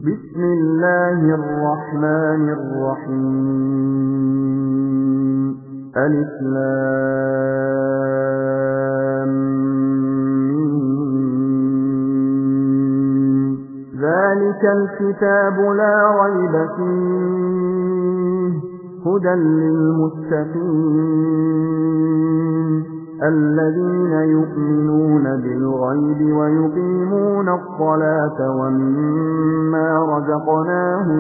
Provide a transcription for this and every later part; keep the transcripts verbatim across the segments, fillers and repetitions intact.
بسم الله الرحمن الرحيم ألف لام ميم ذلك الكتاب لا ريب فيه هدى للمتقين الذين يؤمنون بالغيب ويقيمون الصلاة ومما رزقناهم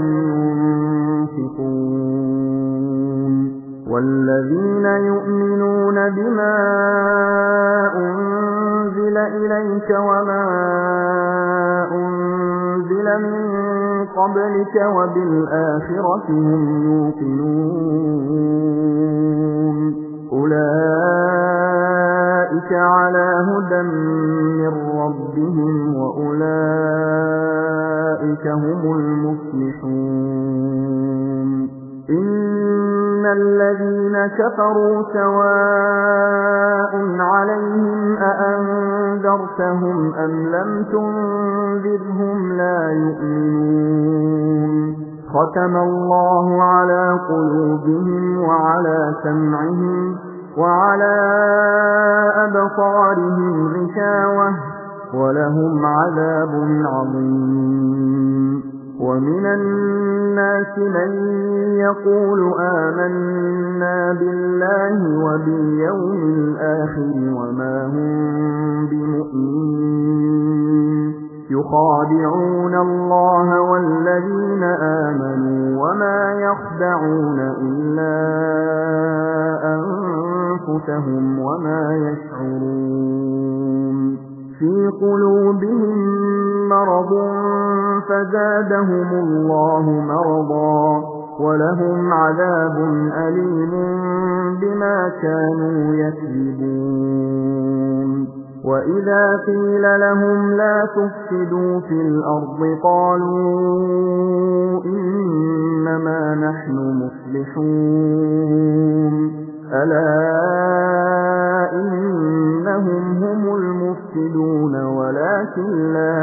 ينفقون والذين يؤمنون بما أنزل إليك وما أنزل من قبلك وبالآخرة هم يوقنون أولئك على هدى من ربهم وأولئك هم المفلحون إن الذين كفروا سواء عليهم أأنذرتهم أم لم تنذرهم لا يؤمنون ختم الله على قلوبهم وعلى سمعهم وعلى أبصارهم غشاوة ولهم عذاب عظيم ومن الناس من يقول آمنا بالله وباليوم الآخر وما هم بمؤمنين يخادعون الله والذين آمنوا وما يخدعون إلا أنفسهم وما يشعرون في قلوبهم مرض فزادهم الله مرضا ولهم عذاب أليم بما كانوا يكذبون وإذا قيل لهم لا تفسدوا في الأرض قالوا إنما نحن مصلحون ألا إنهم هم المفسدون ولكن لا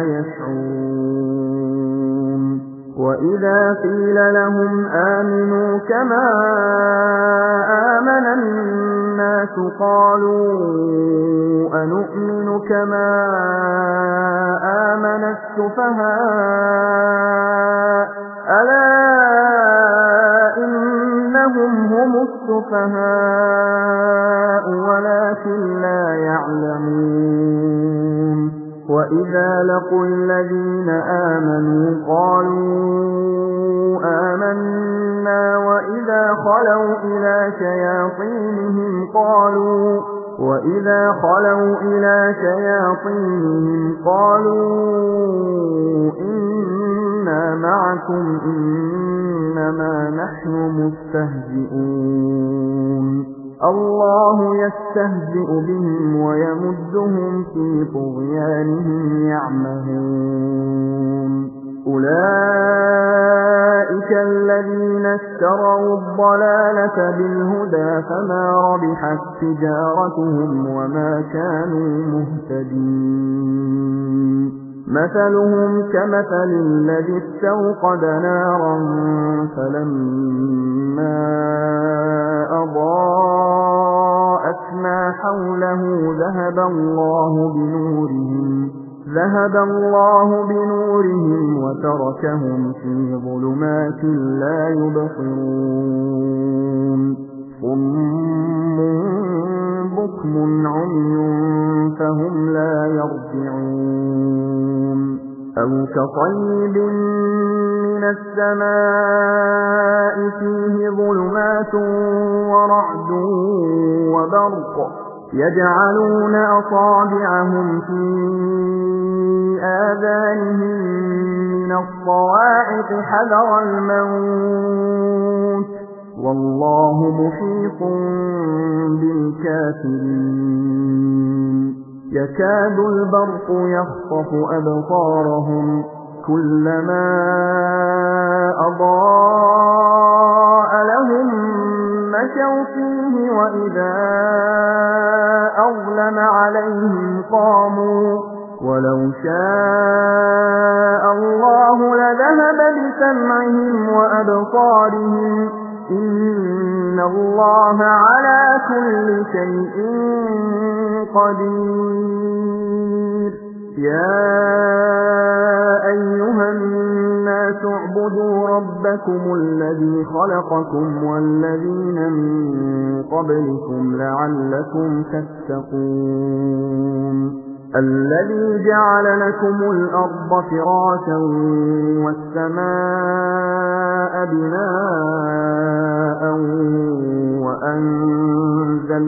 يشعرون وإذا قيل لهم آمنوا كما آمن الناس قالوا أنؤمن كما آمن السفهاء ألا إنهم هم السفهاء ولكن لا يعلمون وإذا لقوا الذين آمنوا قالوا آمنا وإذا خلوا إلى شياطينهم قالوا وإذا خلوا إلى شياطينهم قالوا إنا معكم إنما نحن مستهزئون الله يستهزئ بهم ويمدهم في طغيانهم يعمهون أولئك الذين اشتروا الضلالة بالهدى فما ربحت تجارتهم وما كانوا مهتدين مثلهم كمثل الذي استوقد نارا فلما أضاءت ما حوله ذهب الله بنورهم ذهب الله بنورهم وتركهم في ظلمات لا يبصرون صم بكم عمي فهم لا يرجعون أو كطيب من السماء فيه ظلمات ورعد وبرق يجعلون أصابعهم في آذانهم من الصواعق حذر الموت والله محيط بالكافرين يكاد البرق يخطف أبصارهم كلما أضاء لهم مشوا فيه وإذا أظلم عليهم قاموا ولو شاء الله لذهب الكتاب بسمعهم وأبصارهم إن الله على كل شيء قدير يا أيها الناس اعبدوا ربكم الذي خلقكم والذين من قبلكم لعلكم تتقون الذي جعل لكم الأرض فراشا والسماء بناء وأنزل,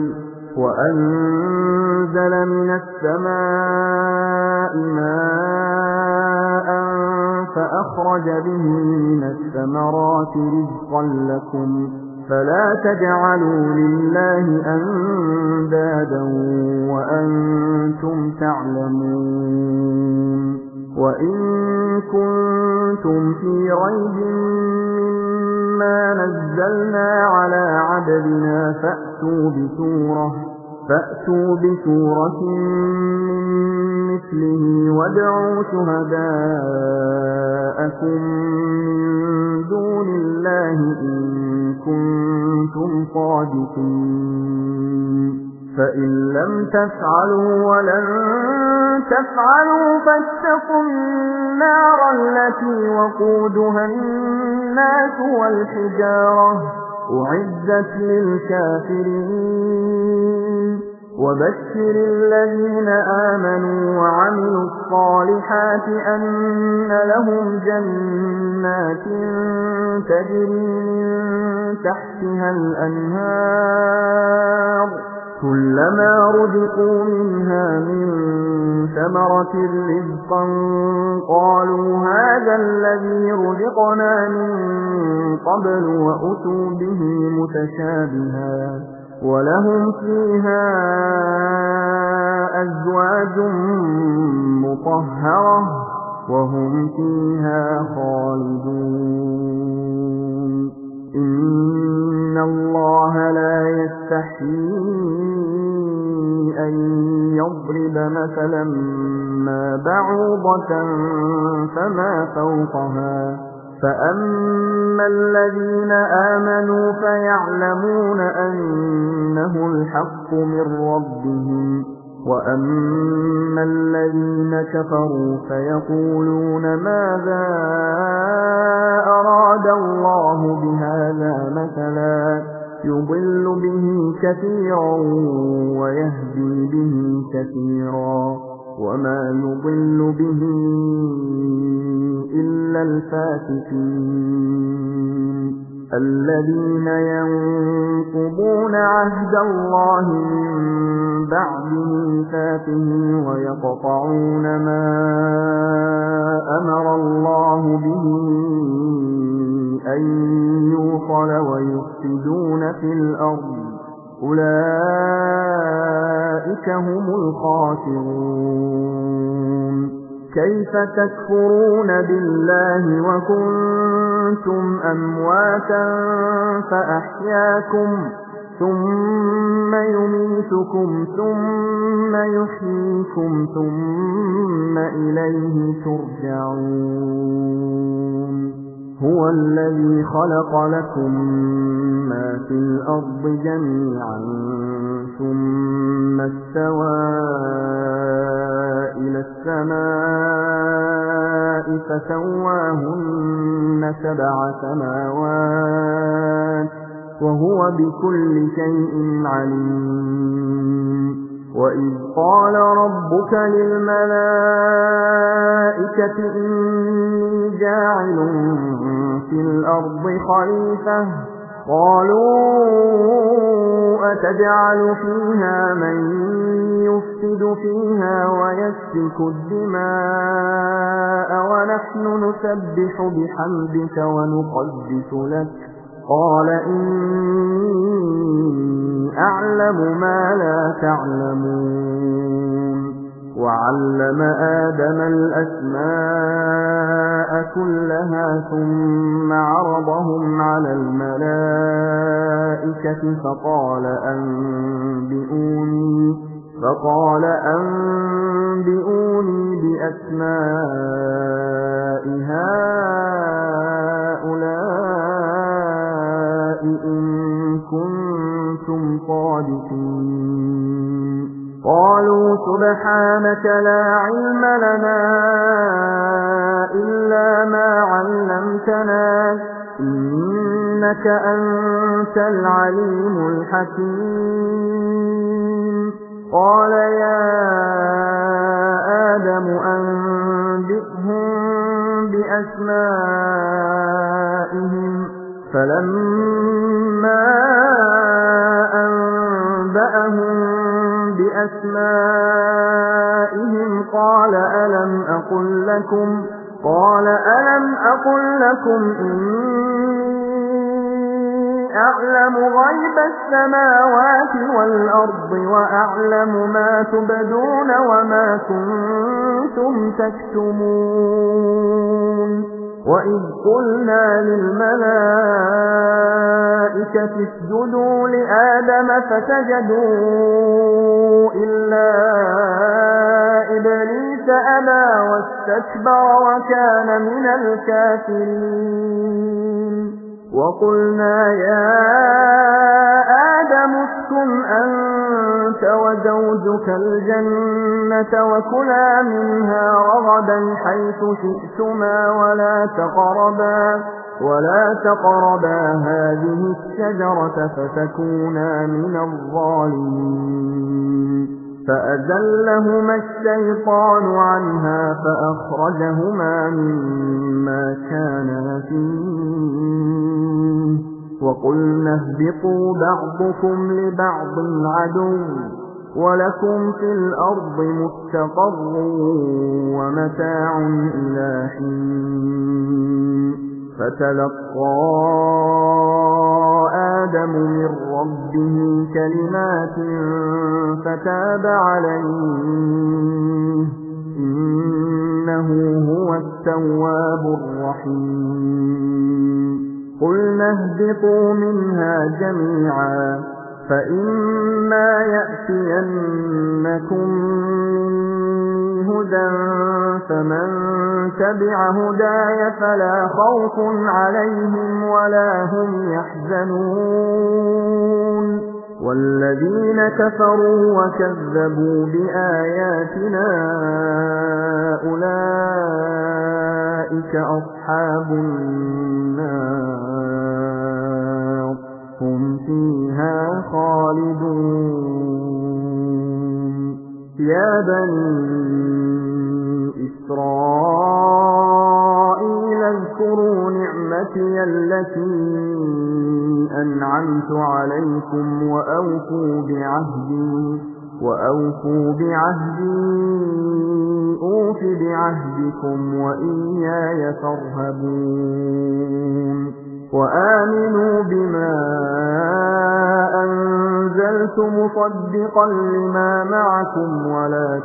وأنزل من السماء ماء فأخرج به من الثمرات رزقا لكم فلا تجعلوا لله أندادا وأنتم تعلمون وإن كنتم في ريب مما نزلنا على عبدنا فأتوا بسورة فأتوا بسورة من مثله وادعوا شهداءكم من دون الله إن كنتم صادقين فإن لم تفعلوا ولن تفعلوا فاتقوا النار التي وقودها الناس والحجارة أعدت للكافرين وبشر الذين آمنوا وعملوا الصالحات أن لهم جنات تجري من تحتها الأنهار كلما رزقوا منها من ثمرة رزقا قالوا هذا الذي رزقنا من قبل وأتوا به متشابها ولهم فيها أزواج مطهرة وهم فيها خالدون إن الله لا يستحيي أن يضرب مثلا ما بعوضة فما فوقها فأما الذين آمنوا فيعلمون أنه الحق من ربهم وأما الذين كفروا فيقولون ماذا أراد الله بهذا مثلا يضل به كثيرا ويهدي به كثيرا وما يضل به إلا الفاسقين الذين ينقضون عهد الله من بعد ميثاقه ويقطعون ما أمر الله به أن يوصل ويفسدون في الأرض أولئك هم الخاسرون كيف تكفرون بالله وكنتم أمواتا فأحياكم ثم يميتكم ثم يحييكم ثم إليه ترجعون هو الذي خلق لكم ما في الأرض جميعا ثم استوى إلى السماء فسواهن سبع سماوات وهو بكل شيء عليم وإذ قال ربك للملائكة إني جاعل في الأرض خليفة قالوا أتجعل فيها من يفسد فيها ويسفك الدماء ونحن نسبح بحمدك ونقدس لك قال إني أعلم ما لا تعلمون وعلم آدم الأسماء كلها ثم عرضهم على الملائكة فقال أنبئوني فقال أنبئوني بأسماء هؤلاء إن كنتم صادقين قالوا سبحانك لا علم لنا إلا ما علمتنا إنك أنت العليم الحكيم قال يا آدم أنبئهم بأسمائهم فلما أنبأهم بأسمائهم قال ألم أقل لكم قال ألم أقل لكم إني أعلم غيب السماوات والأرض وأعلم ما تبدون وما كنتم تكتمون وإذ قلنا للملائكة اسجدوا لآدم فسجدوا إلا إبليس أبى واستكبر وكان من الكافرين وقلنا يا آدم اسكن أنت وزوجك الجنة وكلا منها رغدا حيث شئتما ولا تقربا ولا تقربا هذه الشجرة فتكونا من الظالمين فأزلهما الشيطان عنها فأخرجهما مما كانا فيه وقلنا اهبطوا بعضكم لبعض عدو ولكم في الأرض مستقر ومتاع إلى حين فتلقى آدم من ربه كلمات فتاب عليه إنه هو التواب الرحيم قلنا اهبطوا منها جميعا فإما يأتينكم مني هدى فمن تبع هداي فلا خوف عليهم ولا هم يحزنون والذين كفروا وكذبوا بآياتنا أولئك أصحاب النار هم فيها خالدون يا بني إسرائيل اذكروا نعمتي التي أنعمت عليكم وأوفوا بعهدي وأوفوا بعهدي أوف بعهدكم وإياي فارهبون وآمنوا بما أنزلت مصدقا لما معكم ولا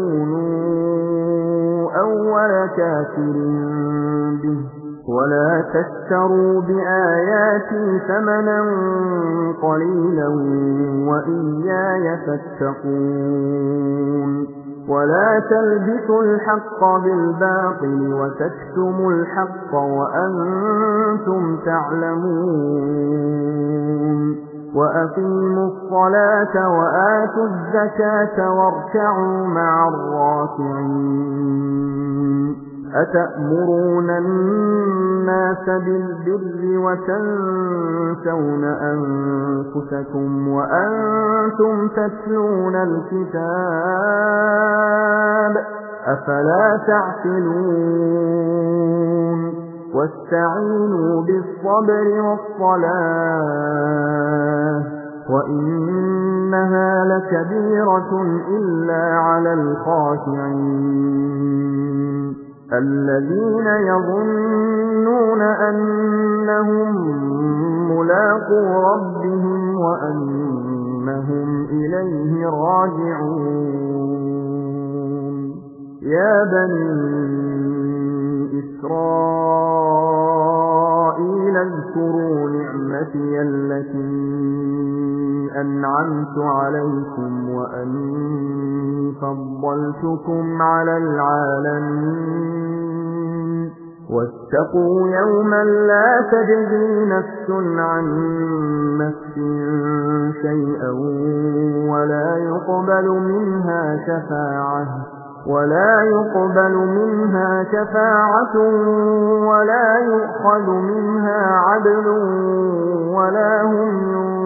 تكونوا أول كافر به ولا تشتروا بآياتي ثمنا قليلا وإياي فاتقون ولا تلبسوا الحق بالباطل وتكتموا الحق وأنتم تعلمون وأقيموا الصلاة وآتوا الزكاة واركعوا مع الراكعين أتأمرون الناس بالبر وتنسون أنفسكم وأنتم تتلون الكتاب أفلا تعقلون واستعينوا بالصبر والصلاة وإنها لكبيرة إلا على الخاشعين الذين يظنون أنهم ملاقو ربهم وأنهم إليه راجعون يا بني إسرائيل اذكروا نعمتي التي أنعمت عليكم وأني فضلتكم على العالمين واتقوا يوما لا تجزي نفس عن نفس شيئا ولا يقبل منها شفاعة ولا يقبل منها شفاعة ولا يؤخذ منها عدل ولا هم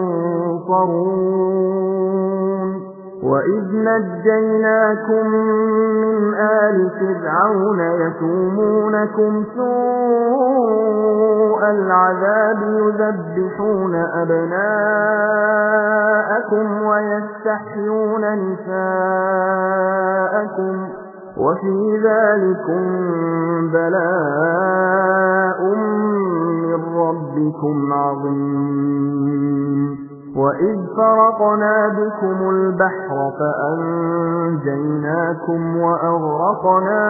ينصرون وإذ نجيناكم من آل فرعون يسومونكم سوء العذاب يذبحون أبناءكم ويستحيون نساءكم وفي ذلكم بلاء من ربكم عظيم وإذ فرقنا بكم البحر فأنجيناكم وأغرقنا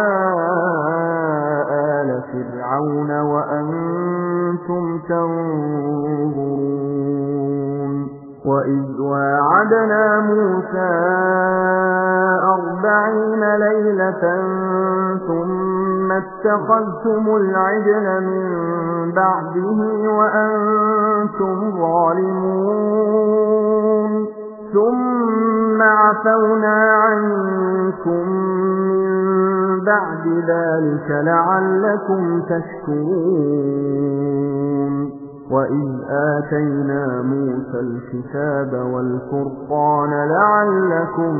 آل فرعون وأنتم تنظرون وإذ واعدنا موسى أربعين ليلة ثم اتخذتم العجل من بعده وأنتم ظالمون ثم عفونا عنكم من بعد ذلك لعلكم تشكرون وإذ آتينا موسى الكتاب والفرقان لعلكم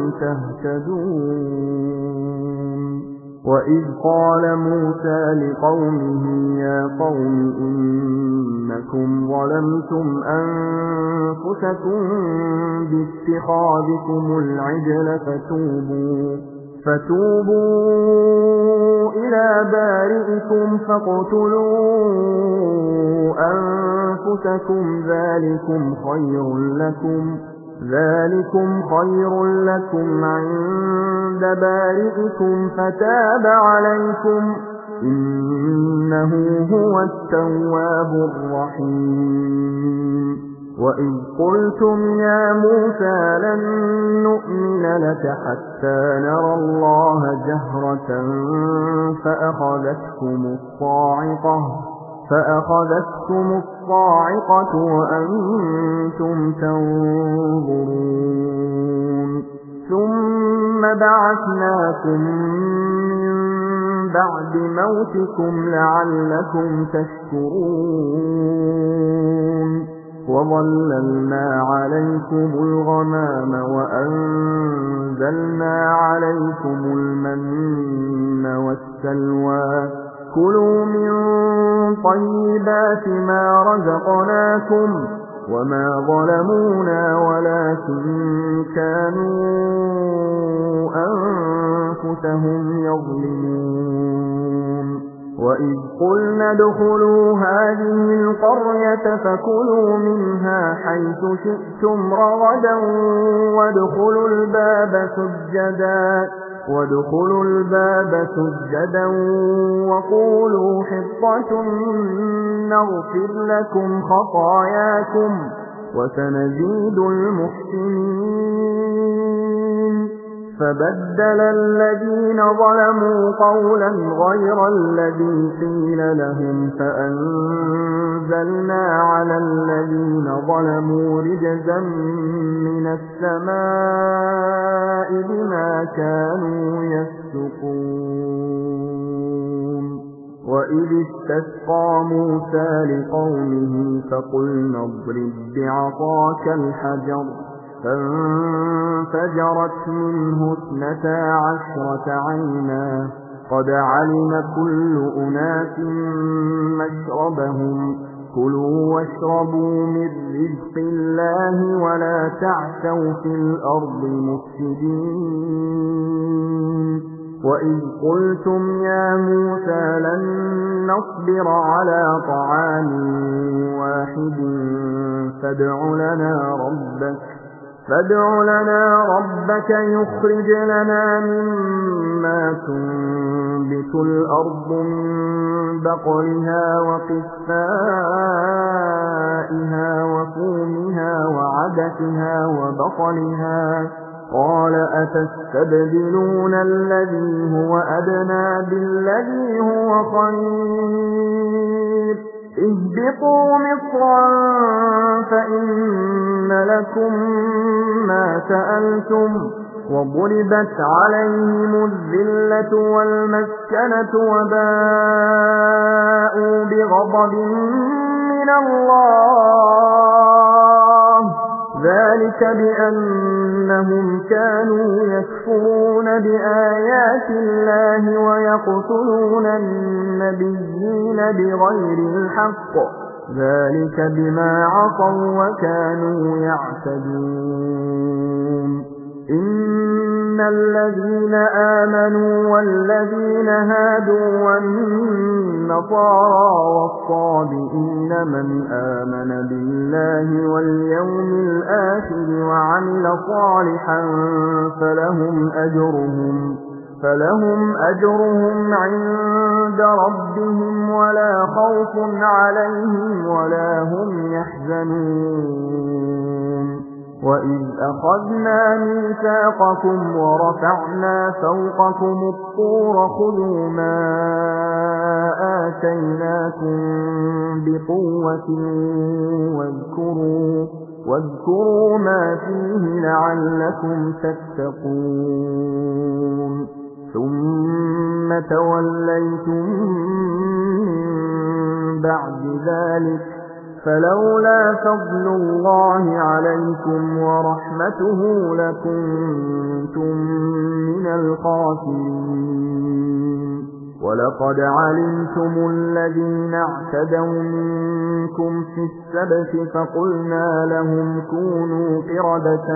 تهتدون وإذ قال موسى لقومه يا قوم إنكم ظلمتم أنفسكم باتخاذكم العجل فتوبوا فتوبوا إلى بارئكم فاقتلوا أنفسكم ذلكم خير لكم ذلكم خير لكم عند بارئكم فتاب عليكم إنه هو التواب الرحيم وإذ قلتم يا موسى لن نؤمن لك حتى نرى الله جهرة فأخذتكم الصاعقة فأخذتكم الصاعقة وأنتم تنظرون ثم بعثناكم من بعد موتكم لعلكم تشكرون وظللنا عليكم الغمام وأنزلنا عليكم المن والسلوى كلوا من طيبات ما رزقناكم وما ظلمونا ولكن كانوا أنفسهم يظلمون وإذ قلنا ادخلوا هذه القرية فكلوا منها حيث شئتم رغدا وادخلوا الباب سجدا وادخلوا الباب سجدا وقولوا حطة نغفر لكم خطاياكم وسنزيد المحسنين فبدل الذين ظلموا قولا غير الذي قيل لهم فأنزلنا على الذين ظلموا رجزا من السماء بما كانوا يفسقون وإذ استسقى موسى لقومه فقلنا اضرب بعصاك الحجر فانفجرت منه اثنتا عشرة عينا قد علم كل أناس مشربهم كلوا واشربوا من رزق الله ولا تعثوا في الأرض مفسدين وإذ قلتم يا موسى لن نصبر على طعام واحد فادع لنا ربك فادع لنا ربك يخرج لنا مما تنبت الأرض من بقلها وقثائها وفومها وعدسها وبصلها قال أتستبدلون الذي هو أدنى بالذي هو خير اهبطوا مصرا فإن لكم ما سألتم وضربت عليهم الذلة والمسكنة وباءوا بغضب من الله ذلك بأنهم كانوا يكفرون بآيات الله ويقتلون النبيين بغير الحق ذلك بما عصوا وكانوا يعتدون إن الذين آمنوا والذين هادوا والنصارى والصابئين من آمن بالله واليوم الآخر وعمل صالحا فلهم أجرهم فلهم أجرهم عند ربهم ولا خوف عليهم ولا هم يحزنون وإذ أخذنا ميثاقكم ورفعنا فوقكم الطور خذوا ما آتيناكم بقوة واذكروا, واذكروا ما فيه لعلكم تتقون ثم توليتم من بعد ذلك فلولا فضل الله عليكم ورحمته لكنتم من الخاسرين ولقد علمتم الذين اعتدوا منكم في السبت فقلنا لهم كونوا قردة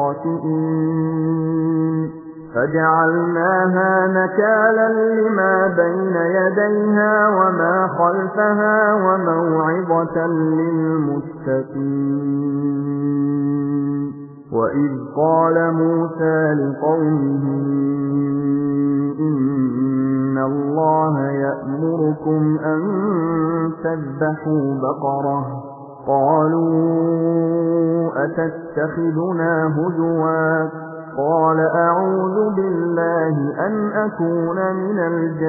خاسئين فجعلناها نكالا لما بين يديها وما خلفها وموعظة للمتقين وإذ قال موسى لقومه إن الله يأمركم أن تذبحوا بقرة قالوا أتتخذنا هزوا قال أعوذ بالله أن أكون من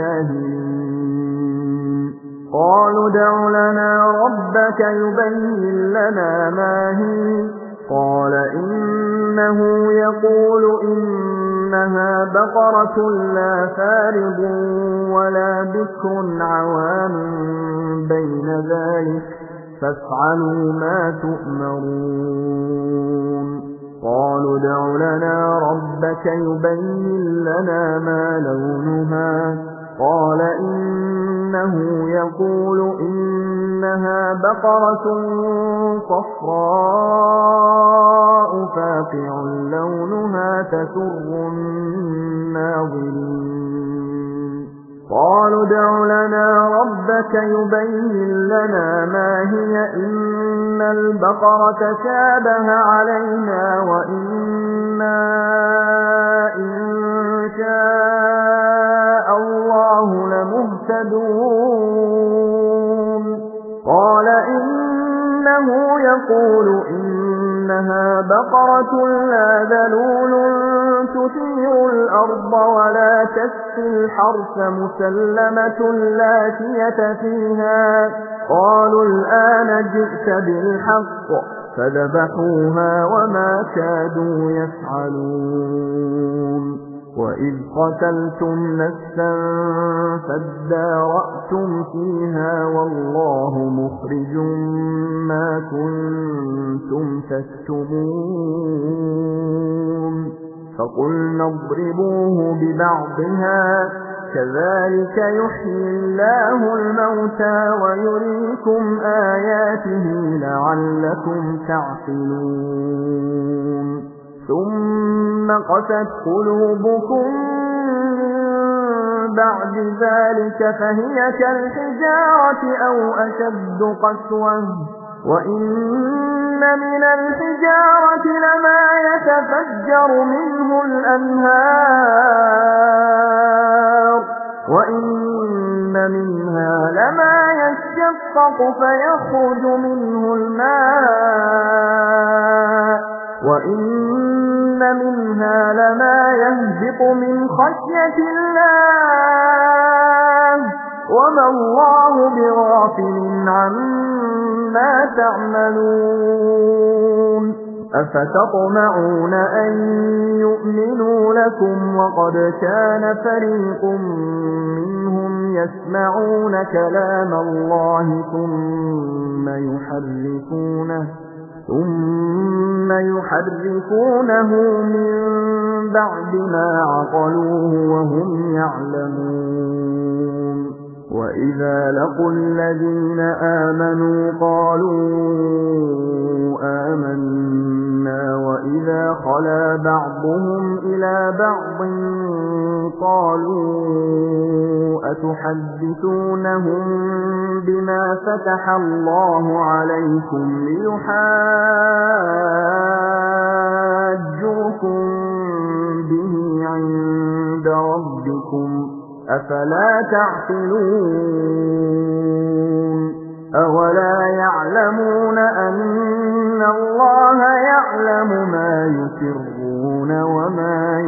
الجاهلين قالوا ادع لنا ربك يبين لنا ما هي قال إنه يقول إنها بقرة لا فارض ولا بكر عوان بين ذلك فافعلوا ما تؤمرون قالوا ادع لنا ربك يبين لنا ما لونها قال إنه يقول إنها بقرة صفراء فاقع لونها تسر الناظرين قالوا ادع لنا ربك يبين لنا ما هي إن البقرة شابه علينا وإنا إن شاء الله لمهتدون قال إنه يقول إنها بقرة لا ذلول تثير الأرض ولا تسقي الحرث مسلمة لا شية فيها قالوا الآن جئت بالحق فذبحوها وما كادوا يفعلون وإذ قتلتم نفسا فادارأتم فيها والله مخرج ما كنتم تكتمون فقلنا اضربوه ببعضها كذلك يحيي الله الموتى ويريكم آياته لعلكم تعقلون ثم قست قلوبكم بعد ذلك فهي كالحجارة أو أشد قسوة وإن من الحجارة لما يتفجر منه الأنهار وإن منها لما يشقق فيخرج منه الماء وإن منها لما يهبط من خشية الله وما الله بغافل عما تعملون أفتطمعون أن يؤمنوا لكم وقد كان فريق منهم يسمعون كلام الله ثم يحرفونه ثم يحرفونه من بعد ما عقلوه وهم يعلمون وإذا لقوا الذين آمنوا قالوا آمنا وإذا خلا بعضهم إلى بعض قالوا أتحدثونهم بما فتح الله عليكم ليحاجوكم به عند ربكم أفلا تعقلون أولا يعلمون أن الله يعلم ما يسرون وما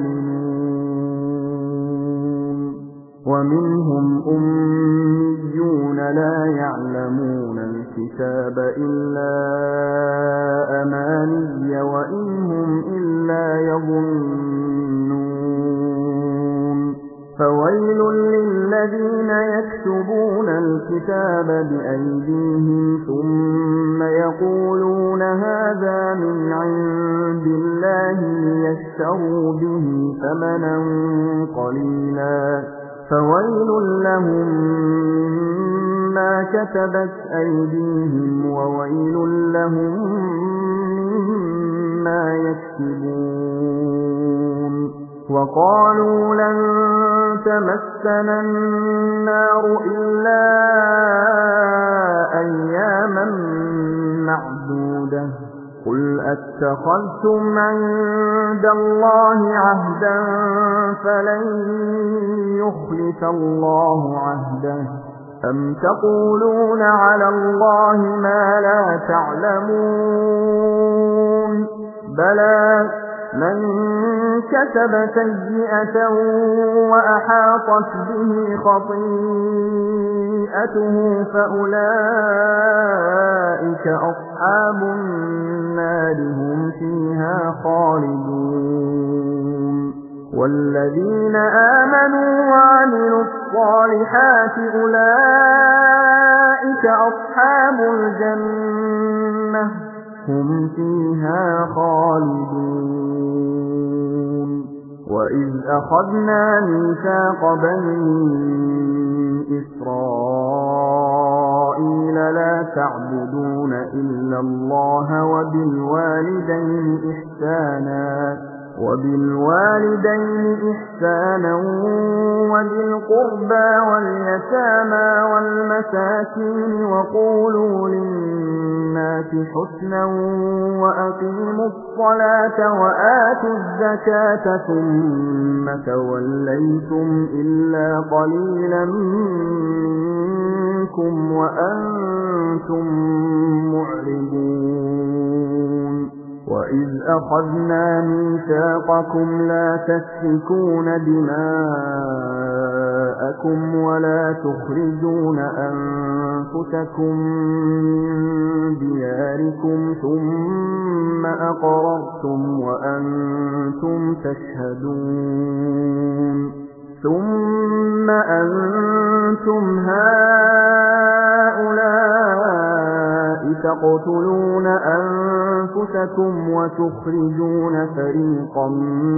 يعلنون ومنهم أميون لا يعلمون الكتاب إلا أماني وإنهم إلا يظنون فويل للذين يكتبون الكتاب بأيديهم ثم يقولون هذا من عند الله ليشتروا به ثمنا قليلا فويل لهم مما كتبت أيديهم وويل لهم مما يكسبون وقالوا لن تمسنا النار إلا أياما معدودة قل أتخذتم عند الله عهدا فلن يخلف الله عهده أم تقولون على الله ما لا تعلمون بلى من كسب سيئة وأحاطت به خطيئته فأولئك أصحاب النار هم فيها خالدون والذين آمنوا وعملوا الصالحات أولئك أصحاب الجنة هم فيها خالدون وإذ أخذنا ميثاق بني إسرائيل لا تعبدون إلا الله وبالوالدين إحسانا وبالوالدين إحسانا وذي القربى واليتامى والمساكين وقولوا للناس حسنا وأقيموا الصلاة وآتوا الزكاة ثم توليتم إلا قليلا منكم وأنتم معرضون وإذ أخذنا ميثاقكم لا تسفكون دماءكم ولا تخرجون أنفسكم من دياركم ثم أقررتم وأنتم تشهدون ثم أنتم هؤلاء تقتلون أنفسكم وتخرجون فريقا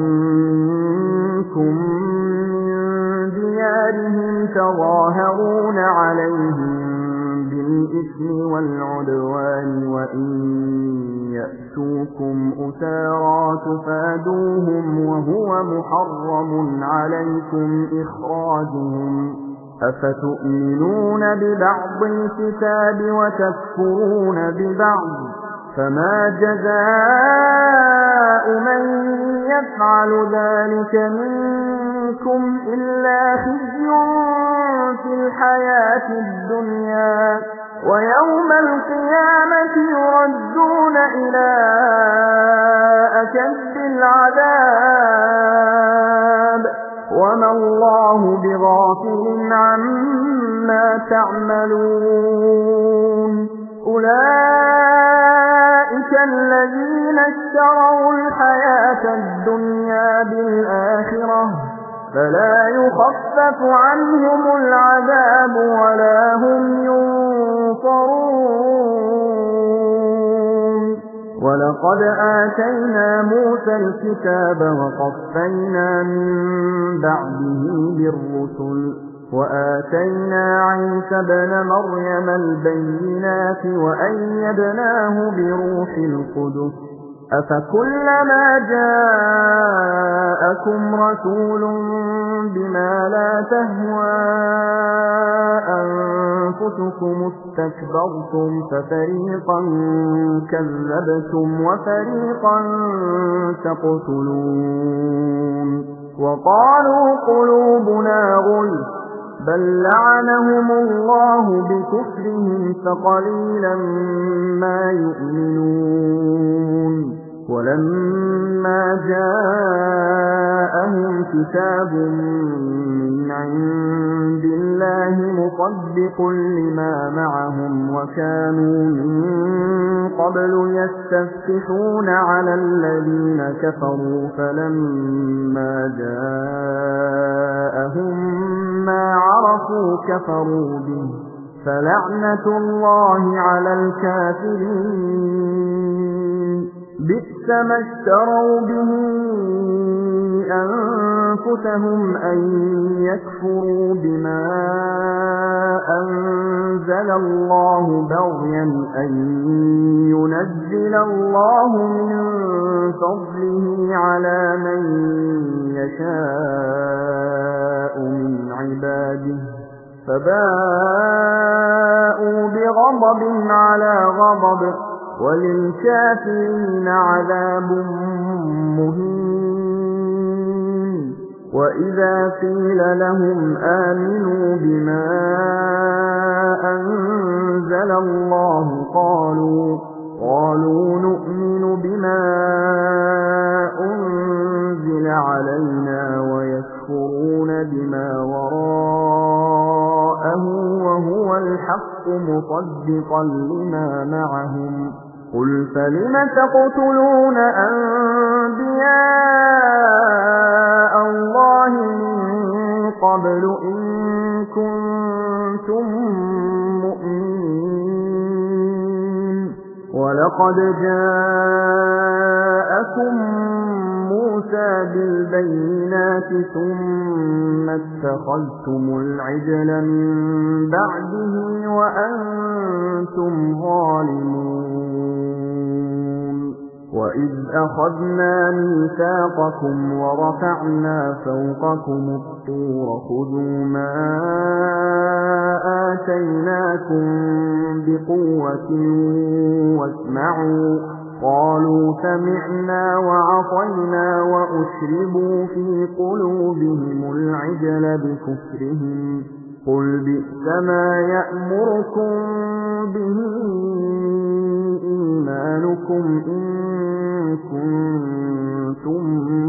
منكم من ديارهم تظاهرون عليهم بالإثم والعدوان وإن يأتوكم أسارى تفادوهم وهو محرم عليكم إخراجهم أفتؤمنون ببعض الكتاب وتكفرون ببعض فما جزاء من يفعل ذلك منكم إلا خزي في الحياة الدنيا ويوم القيامة يردون إلى أشد العذاب وما الله بغافل عما تعملون أولئك الذين اشتروا الحياة الدنيا بالآخرة فلا يخفف عنهم العذاب ولا هم ينصرون ولقد آتينا موسى الكتاب وقفينا من بعده بالرسل وآتينا عيسى ابن مريم البينات وأيدناه بروح القدس أفكلما جاءكم رسول بما لا تهوى أنفسكم استكبرتم ففريقا كذبتم وفريقا تقتلون وقالوا قلوبنا غلف بل لعنهم الله بكفرهم فقليلا ما يؤمنون ولما جاءهم كتاب من عند الله مصدق لما معهم وكانوا من قبل يستفتحون على الذين كفروا فلما جاءهم ما عرفوا كفروا به فلعنة الله على الكافرين بئس ما اشتروا به أنفسهم أن يكفروا بما أنزل الله بغيا أن ينزل الله من فضله على من يشاء من عباده فباءوا بغضب على غضب وللكافرين عذاب مهين وإذا قيل لهم آمنوا بما أنزل الله قالوا قالوا نؤمن بما أنزل علينا ويكفرون بما وراءه وهو الحق مصدقا لما معهم قل فلم تقتلون أنبياء الله من قبل إن كنتم مؤمنين ولقد جاءكم موسى بالبينات ثم اتخذتم العجل من بعده وأنتم ظالمون وإذ أخذنا ميثاقكم ورفعنا فوقكم الطور خذوا ما آتيناكم بقوة واسمعوا قالوا سمعنا وعصينا وأشربوا في قلوبهم العجل بكفرهم قل بئس ما يأمركم به إيمانكم إن كنتم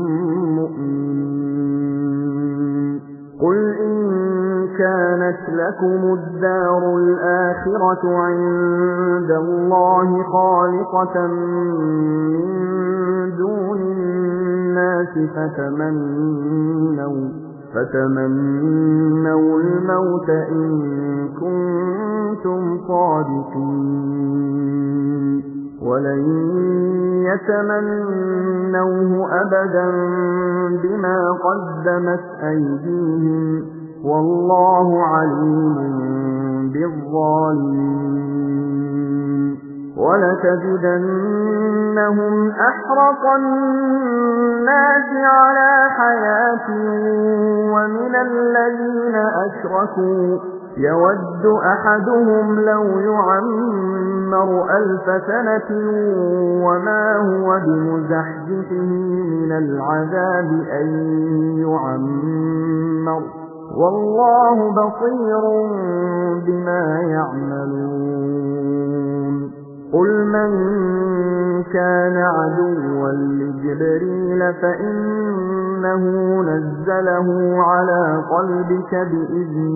مؤمنين قل إن كانت لكم الدار الآخرة عند الله خالصة من دون الناس فتمنوا فتمنوا الموت إن كنتم صادقين ولن يتمنوه أبدا بما قدمت أيديهم والله عليم بالظالمين ولتجدنهم أحرص الناس على حياة ومن الذين أشركوا يود أحدهم لو يعمر ألف سنة وما هو بمزحزحه من العذاب أن يعمر والله بصير بما يعملون قل من كان عدوا لجبريل فإنه نزله على قلبك بإذن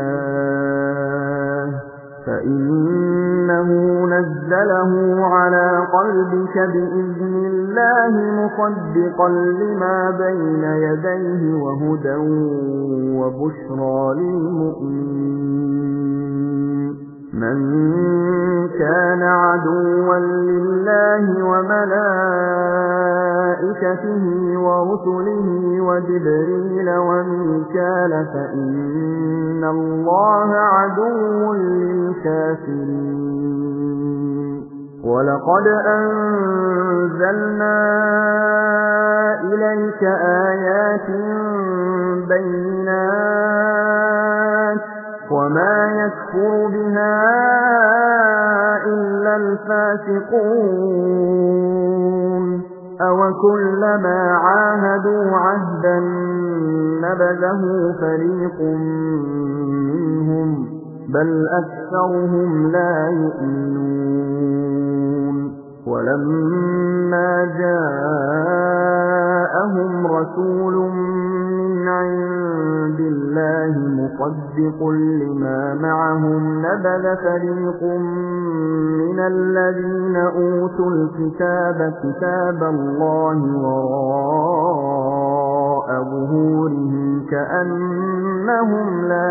الله فإنه نزله على قلبك بإذن الله مصدقا لما بين يديه وهدى وبشرى للمؤمنين من كان عدوا لله وملائكته ورسله وجبريل وميكال فإن الله عدو للكافرين ولقد أنزلنا إليك آيات بينات وما يكفر بها إلا الفاسقون أوكلما عاهدوا عهدا نبذه فريق منهم بل أكثرهم لا يؤمنون ولما جاءهم رسول من عند الله مصدق لما معهم نبذ فريق من الذين أوتوا الكتاب كتاب الله وراء ظهورهم كأنهم لا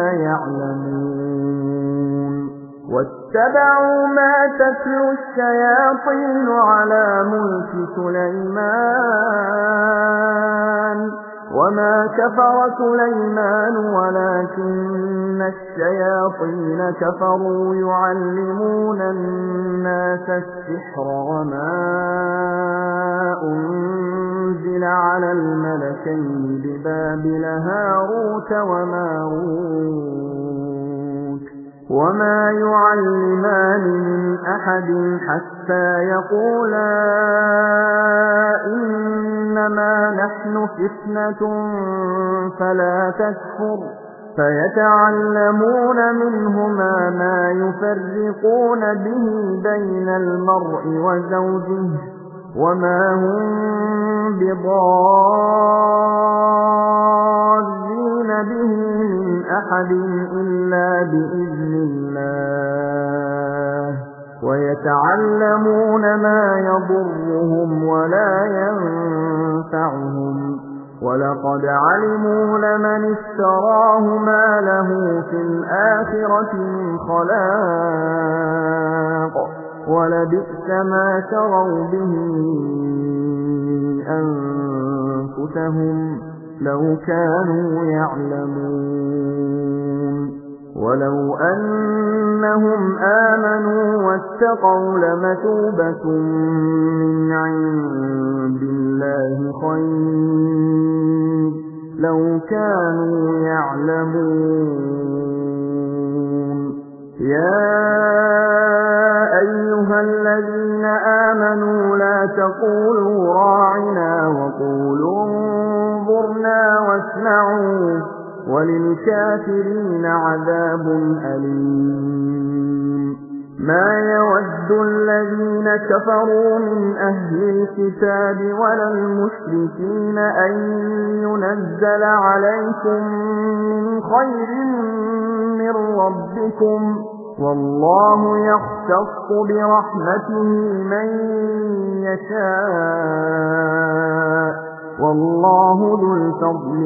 يعلمون واتبعوا ما تتلو الشياطين على ملك سليمان وما كفر سليمان ولكن الشياطين كفروا يعلمون الناس السحر وما أنزل على الملكين ببابل هاروت وماروت وما يعلمان من أحد حتى يقولا إنما نحن فتنة فلا تكفر فيتعلمون منهما ما يفرقون به بين المرء وزوجه وما هم بضارين به من أحد إلا بإذن الله ويتعلمون ما يضرهم ولا ينفعهم ولقد علموا لمن اشتراه ما له في الآخرة من خلاق ولبئس ما شروا به أنفسهم لو كانوا يعلمون ولو أنهم آمنوا واتقوا لمثوبة من عند الله خير لو كانوا يعلمون يا أيها الذين آمنوا لا تقولوا راعنا وقولوا انظرنا واسمعوا وللكافرين عذاب أليم ما يود الذين كفروا من أهل الكتاب ولا المشركين أن ينزل عليكم من خير من ربكم والله يختص برحمته من يشاء والله ذو الفضل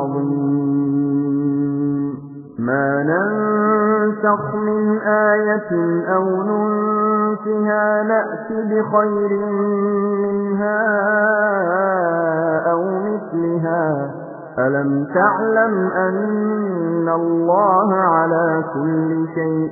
العظيم ما ننسخ من آية أو ننسها نأت بخير منها أو مثلها ألم تعلم أن الله على كل شيء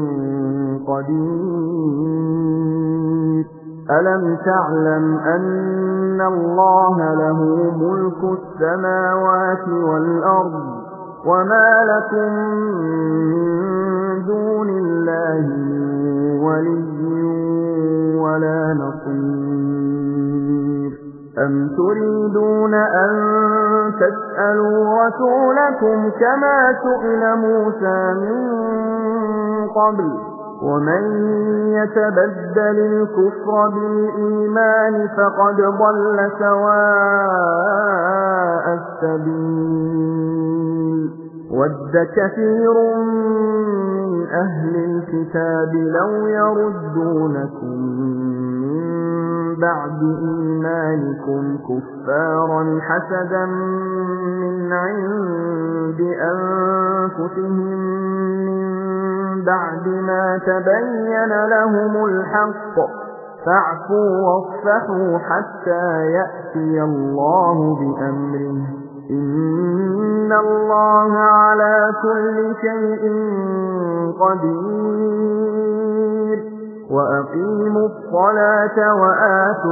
قدير ألم تعلم أن الله له ملك السماوات والأرض وما لكم من دون الله ولي ولا نصير أم تريدون أن تتبعوا فاسألوا رسولكم كما سئل موسى من قبل ومن يتبدل الكفر بالإيمان فقد ضل سواء السبيل ود كثير من أهل الكتاب لو يردونكم من بعد إيمانكم كفارا حسدا من عند أنفسهم من بعد ما تبين لهم الحق فاعفوا واصفحوا حتى يأتي الله بأمره إن الله على كل شيء قدير وأقيموا الصلاة وآتوا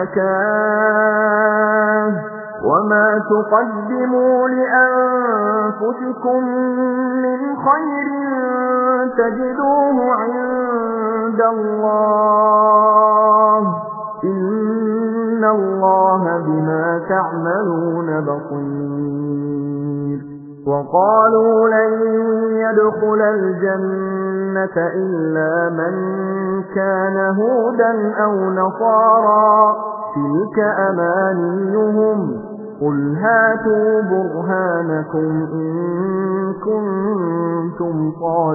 الزكاة وما تقدموا لأنفسكم من خير تجدوه عند الله إن الله بما تعملون بصير وقالوا لن يدخل الجنة إلا من كان هودا أو نصارى تلك أمانيهم قل هاتوا برهانكم إن كنتم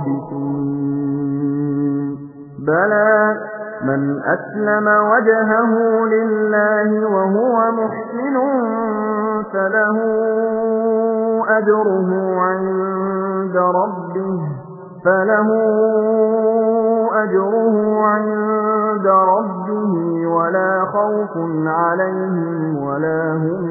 صادقين بلى من أسلم وجهه لله وهو محسن فله أجره عند ربه فله أجره عند ربه ولا خوف عليهم ولا هم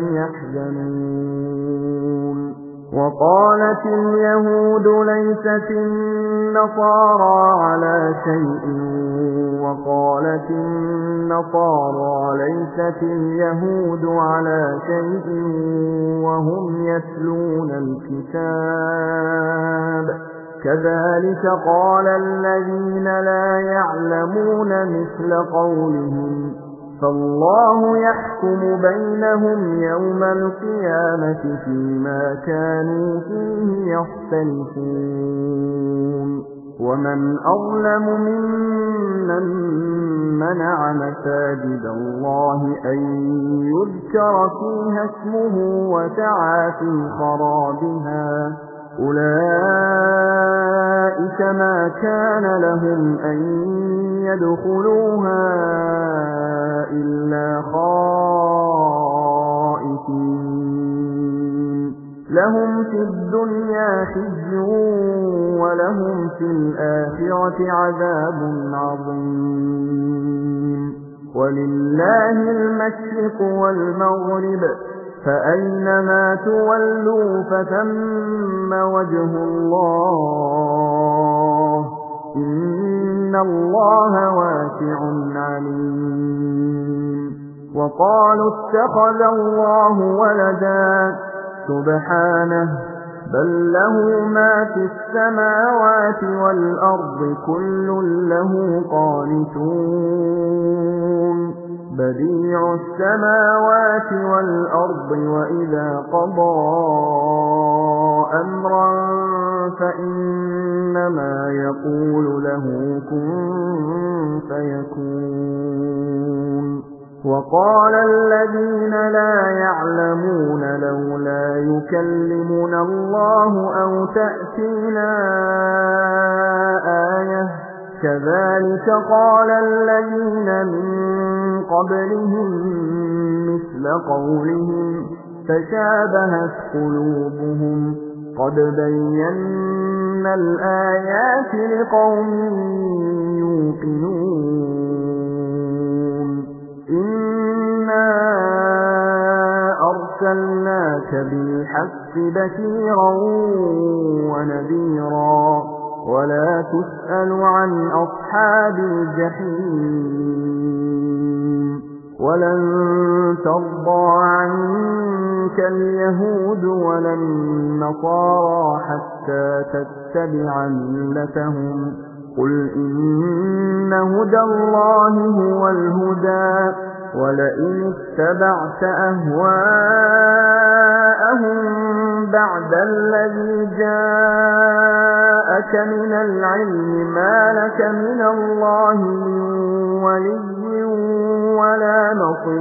يحزنون وقالت اليهود ليست النصارى على شيء وقالت النصارى ليست اليهود على شيء وهم يتلون الكتاب كذلك قال الذين لا يعلمون مثل قولهم فالله يحكم بينهم يوم القيامة فيما كانوا فيه يختلفون ومن أظلم ممن منع مساجد الله أن يذكر فيها اسمه وسعى في خرابها أولئك ما كان لهم أن يدخلوها إلا خائفين لهم في الدنيا خزي ولهم في الآخرة عذاب عظيم ولله المشرق والمغرب فأينما تولوا فثم وجه الله إن الله واسع عليم وقالوا اتخذ الله ولدا سبحانه بل له ما في السماوات والأرض كل له قانتون بديع السماوات والأرض وإذا قضى أمرا فإنما يقول له كن فيكون وقال الذين لا يعلمون لولا يكلمنا الله أو تأتينا آية كذلك قال الذين من قبلهم مثل قولهم فشابهت قلوبهم قد بينا الآيات لقوم يوقنون إنا أرسلناك بالحق بشيرا ونذيرا ولا تسأل عن أصحاب الجحيم ولن ترضى عنك اليهود ولا النصارى حتى تتبع ملتهم قل إن هدى الله هو الهدى ولئن اتبعت أهواءهم بعد الذي جاءك من العلم ما لك من الله من ولي ولا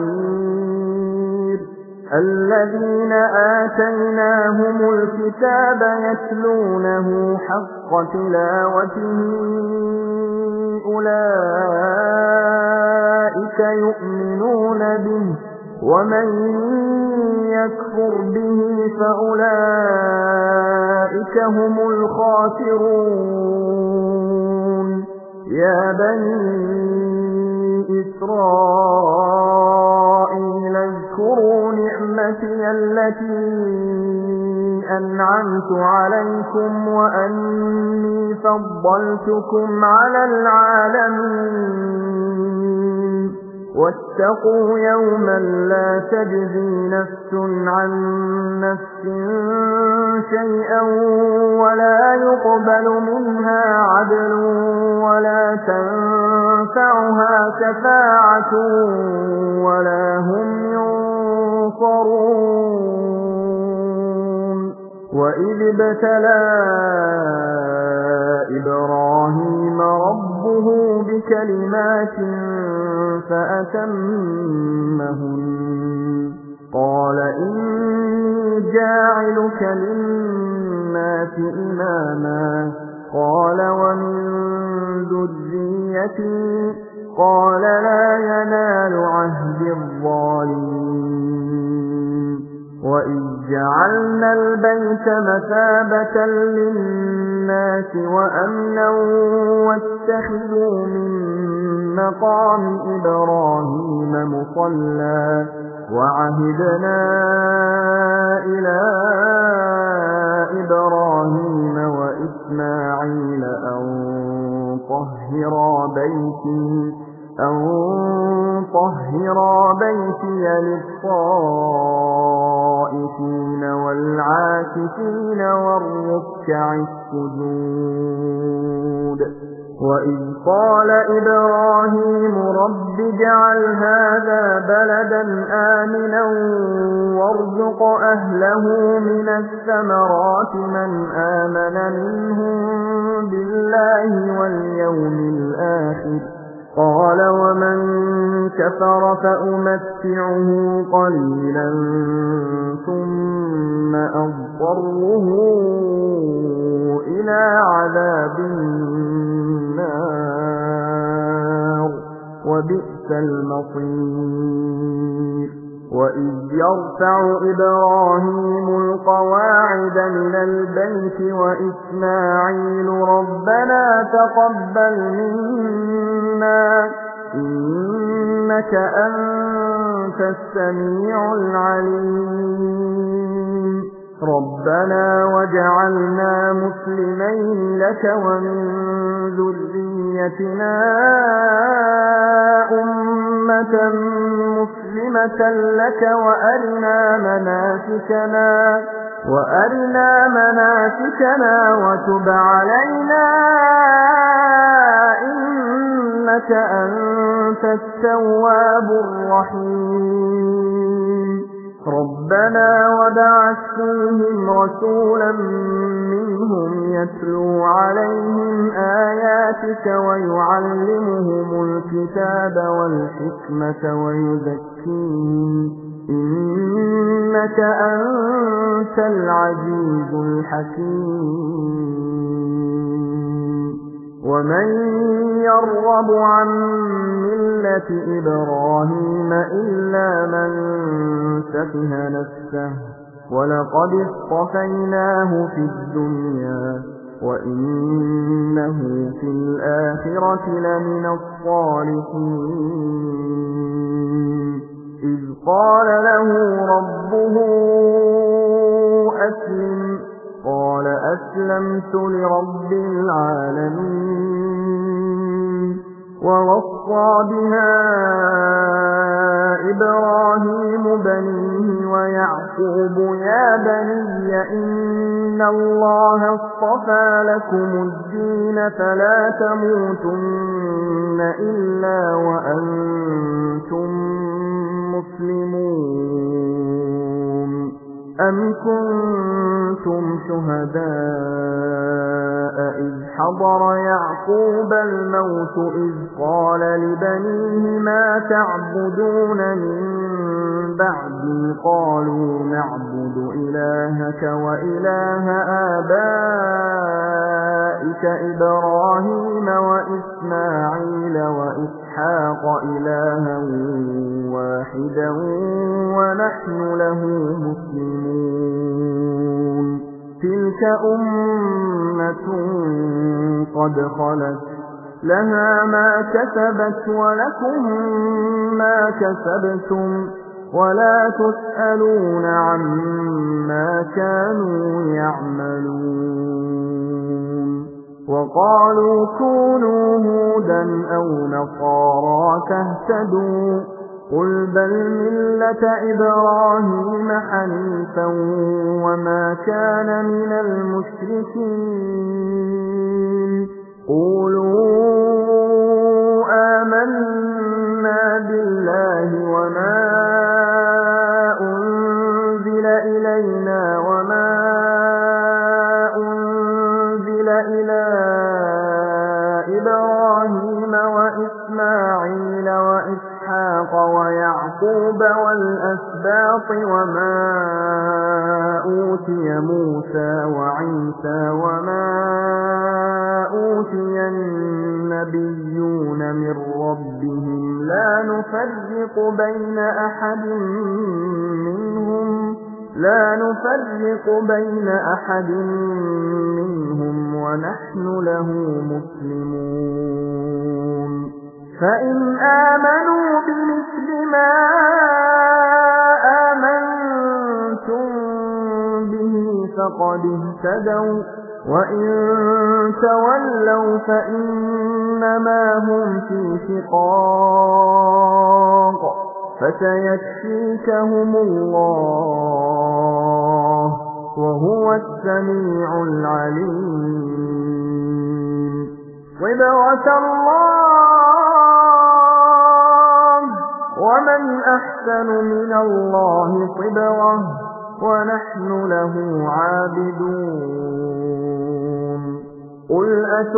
نصير الذين آتيناهم الكتاب يتلونه حق تلاوته أولئك يؤمنون به ومن يكفر به فأولئك هم الخاسرون يا بني إسرائيل اذكروا نعمتي التي أنعمت عليكم وأني فضلتكم على العالمين واتقوا يوما لا تجزي نفس عن نفس شيئا ولا يقبل منها عدل ولا تنفعها شفاعة ولا هم ينصرون وإذ ابتلى إبراهيم ربه بكلمات فأتمهن قال إني جاعلك للناس إماما قال ومن ذريتي قال لا ينال عهد الظالمين وإذ جعلنا البيت مثابة للناس وأمنا واتخذوا من مقام إبراهيم مصلى وعهدنا إلى إبراهيم وإسماعيل أن طهرا بيتي أن طهرا بيتي للطائفين والعاكفين والركع السجود وإذ قال إبراهيم رب اجعل هذا بلدا آمنا وارزق أهله من الثمرات من آمن منهم بالله واليوم الآخر قال ومن كفر فأمتعه قليلا ثم أضطره إلى عذاب النار وبئس المصير وإذ يرفع إبراهيم القواعد من البيت وإسماعيل ربنا تقبل منا إنك أنت السميع العليم ربنا وجعلنا مسلمين لك ومن ذريتنا أمة مسلمة لك وأرنا مناسكنا وأرنا مناسكنا وتب علينا إنك أنت التواب الرحيم ربنا وبعث فيهم رسولا منهم يتلو عليهم آياتك ويعلمهم الكتاب والحكمة ويزكيهم إنك أنت العزيز الحكيم ومن يرغب عن ملة إبراهيم إلا من سفه نفسه ولقد اصطفيناه في الدنيا وإنه في الآخرة لمن الصالحين إذ قال له ربه أسلم قال أسلمت لرب العالمين ووصى بها إبراهيم بنيه ويعقوب يا بني إن الله اصطفى لكم الدين فلا تموتن إلا وأنتم أَمْ كُنتُمْ شُهَدَاءَ إِذْ حَضَرَ يَعْقُوبَ الْمَوْتُ إِذْ قَالَ لِبَنِيهِ مَا تَعْبُدُونَ مِن بَعْدِي قَالُوا نَعْبُدُ إِلَٰهَكَ وَإِلَٰهَ آبَائِكَ إِبْرَاهِيمَ وَإِسْمَاعِيلَ وَإِسْحَاقَ إِلَٰهًا وَاحِدًا وَنَحْنُ لَهُ مُسْلِمُونَ تِلْكَ أُمَّةٌ قَدْ خَلَتْ لَهَا مَا كَسَبَتْ وَلَكُم مَّا كَسَبْتُمْ وَلَا تُسْأَلُونَ عَمَّا كَانُوا يَعْمَلُونَ وَقَالُوا كُونُوا هُودًا أَوْ نَصَارَىٰ تَهْتَدُوا قُلْ بَلْ مِلَّةَ إِبْرَاهِيمَ حَنِيفًا وَمَا كَانَ مِنَ الْمُشْرِكِينَ قُولُوا آمَنَّا بِاللَّهِ وَمَا أُنزِلَ إِلَيْنَا وَمَا أُنزِلَ إِلَىٰ إِبْرَاهِيمَ وَإِسْمَاعِيلَ وَإِسْحَاقَ وَيَعْقُوبَ وَالْأَسْبَاطِ وَمَا أُوتِيَ مُوسَىٰ وَعِيسَىٰ وَمَا أُوتِيَ النَّبِيُّونَ مِن رَّبِّهِمْ لَا نُفَرِّقُ بَيْنَ أَحَدٍ مِّنْهُمْ لَا نُفَرِّقُ بَيْنَ أَحَدٍ مِّنْهُمْ وَنَحْنُ لَهُ مُسْلِمُونَ فَإِنْ آمَنُوا بِمِثْلِ مَا آمَنتُم بِهِ فَقَدِ اهْتَدَوْا وَإِن تَوَلَّوْا فَإِنَّمَا هُمْ فِي شِقَاقٍ فَسَيَكْفِيكَهُمُ اللَّهُ وَهُوَ السَّمِيعُ الْعَلِيمُ صِبْغَةَ اللَّهِ وَمَنْ أَحْسَنُ مِنَ اللَّهِ صِبْغَةً وَنَحْنُ لَهُ عَابِدُونَ قُلْ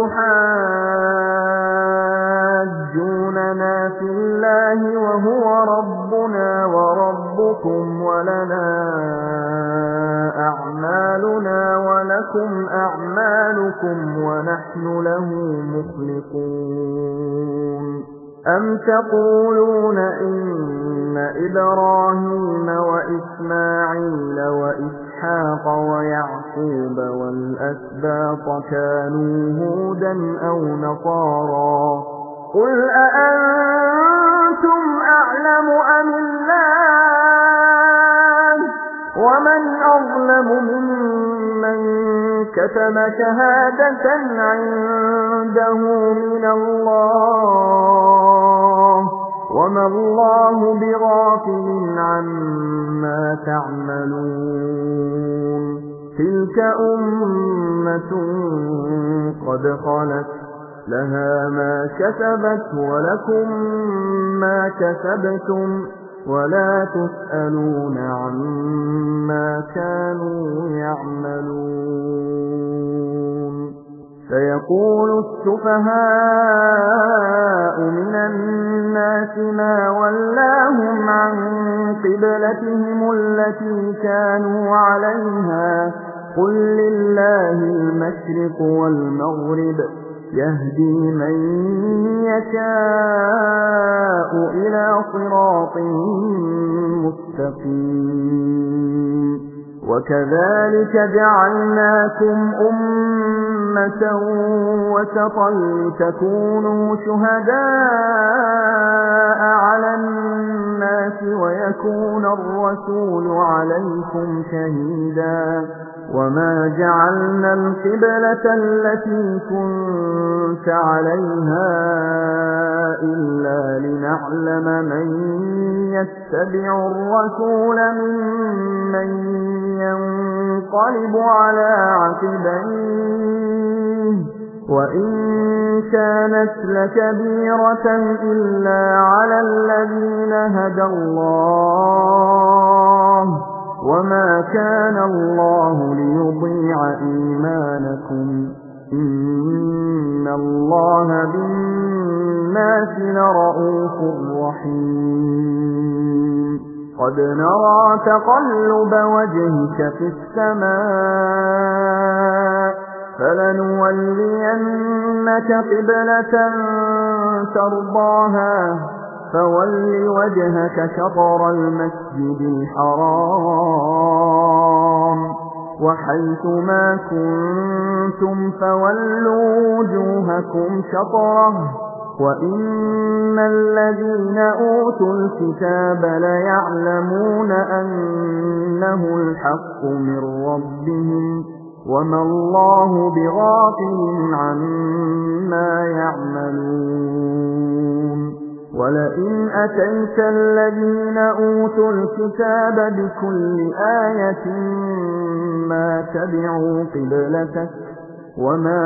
أَتُحَاجُّونَنَا فِي اللَّهِ وَهُوَ رَبُّنَا وَرَبُّكُمْ وَلَنَا أَعْمَالُنَا وَلَكُمْ أَعْمَالُكُمْ وَنَحْنُ لَهُ مُخْلِصُونَ أَمْ تَقُولُونَ إِنَّ إِبْرَاهِيمَ وَإِسْمَاعِيلَ وَإِسْحَاقَ وَيَعْقُوبَ وَالْأَسْبَاطَ كَانُوا هُودًا أَوْ نَصَارَىٰ قُلْ أَأَنتُمْ أَعْلَمُ أَمِ اللَّهُ وَمَنْ أَظْلَمُ مِمَّن كَتَمَ شَهَادَةً عِندَهُ مِنَ اللَّهِ وَمَا اللَّهُ بِغَافِلٍ عَمَّا تَعْمَلُونَ تِلْكَ أُمَّةٌ قَدْ خَلَتْ لَهَا مَا كَسَبَتْ وَلَكُم مَّا كَسَبْتُمْ وَلَا تُسْأَلُونَ عَمَّا كَانُوا يَعْمَلُونَ سَيَقُولُ السُّفَهَاءُ مِنَ النَّاسِ مَا وَلَّاهُمْ عَن قِبْلَتِهِمُ الَّتِي كَانُوا عَلَيْهَا قُل لِّلَّهِ الْمَشْرِقُ وَالْمَغْرِبُ يَهْدِي مَن يَشَاءُ إِلَىٰ صِرَاطٍ مُّسْتَقِيمٍ وَكَذَلِكَ جَعَلْنَاكُمْ أُمَّةً وَسَطًا لِّتَكُونُوا شُهَدَاءَ عَلَى النَّاسِ وَيَكُونَ الرَّسُولُ عَلَيْكُمْ شَهِيدًا وَمَا جَعَلْنَا الْقِبْلَةَ الَّتِي كُنتَ عَلَيْهَا إِلَّا لِنَعْلَمَ مَن يَتَّبِعُ الرَّسُولَ مِمَّن يَنقَلِبُ عَلَىٰ عَقِبَيْهِ وَإِن كَانَتْ لَكَبِيرَةً إِلَّا عَلَى الَّذِينَ هَدَى اللَّهُ وما كان الله ليضيع إيمانكم إن الله بالناس لرءوف رحيم قد نرى تقلب وجهك في السماء فلنولينك قبلة ترضاها فول وجهك شطر المسجد الحرام وحيث ما كنتم فولوا وجوهكم شطره وإن الذين أوتوا الكتاب ليعلمون أنه الحق من ربهم وما الله بغافل عما يعملون ولئن أتيت الذين أوتوا الكتاب بكل آية ما تبعوا قبلتك وما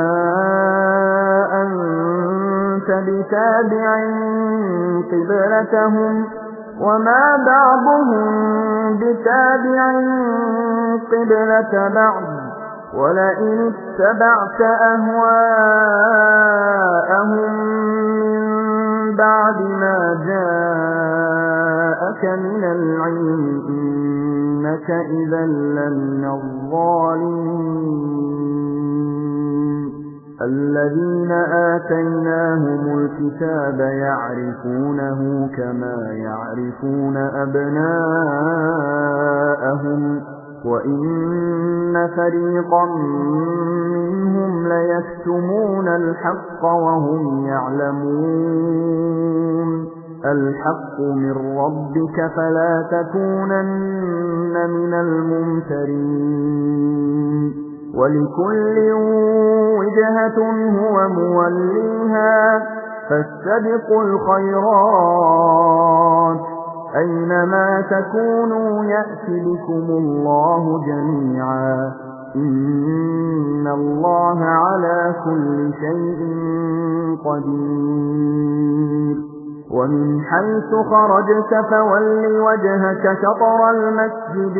أنت بتابع قبلتهم وما بعضهم بتابع قبلة بعض ولئن اتبعت أهواءهم من بعد ما جاءك من العلم إنك إذا لمن الظالمين الذين آتيناهم الكتاب يعرفونه كما يعرفون أبناءهم وإن فريقا منهم ليكتمون الحق وهم يعلمون الحق من ربك فلا تكونن من الممترين ولكل وجهة هو موليها فاستبقوا الخيرات أينما تكونوا يأتِ بكم الله جميعا إن الله على كل شيء قدير ومن حيث خرجت فول وجهك شطر المسجد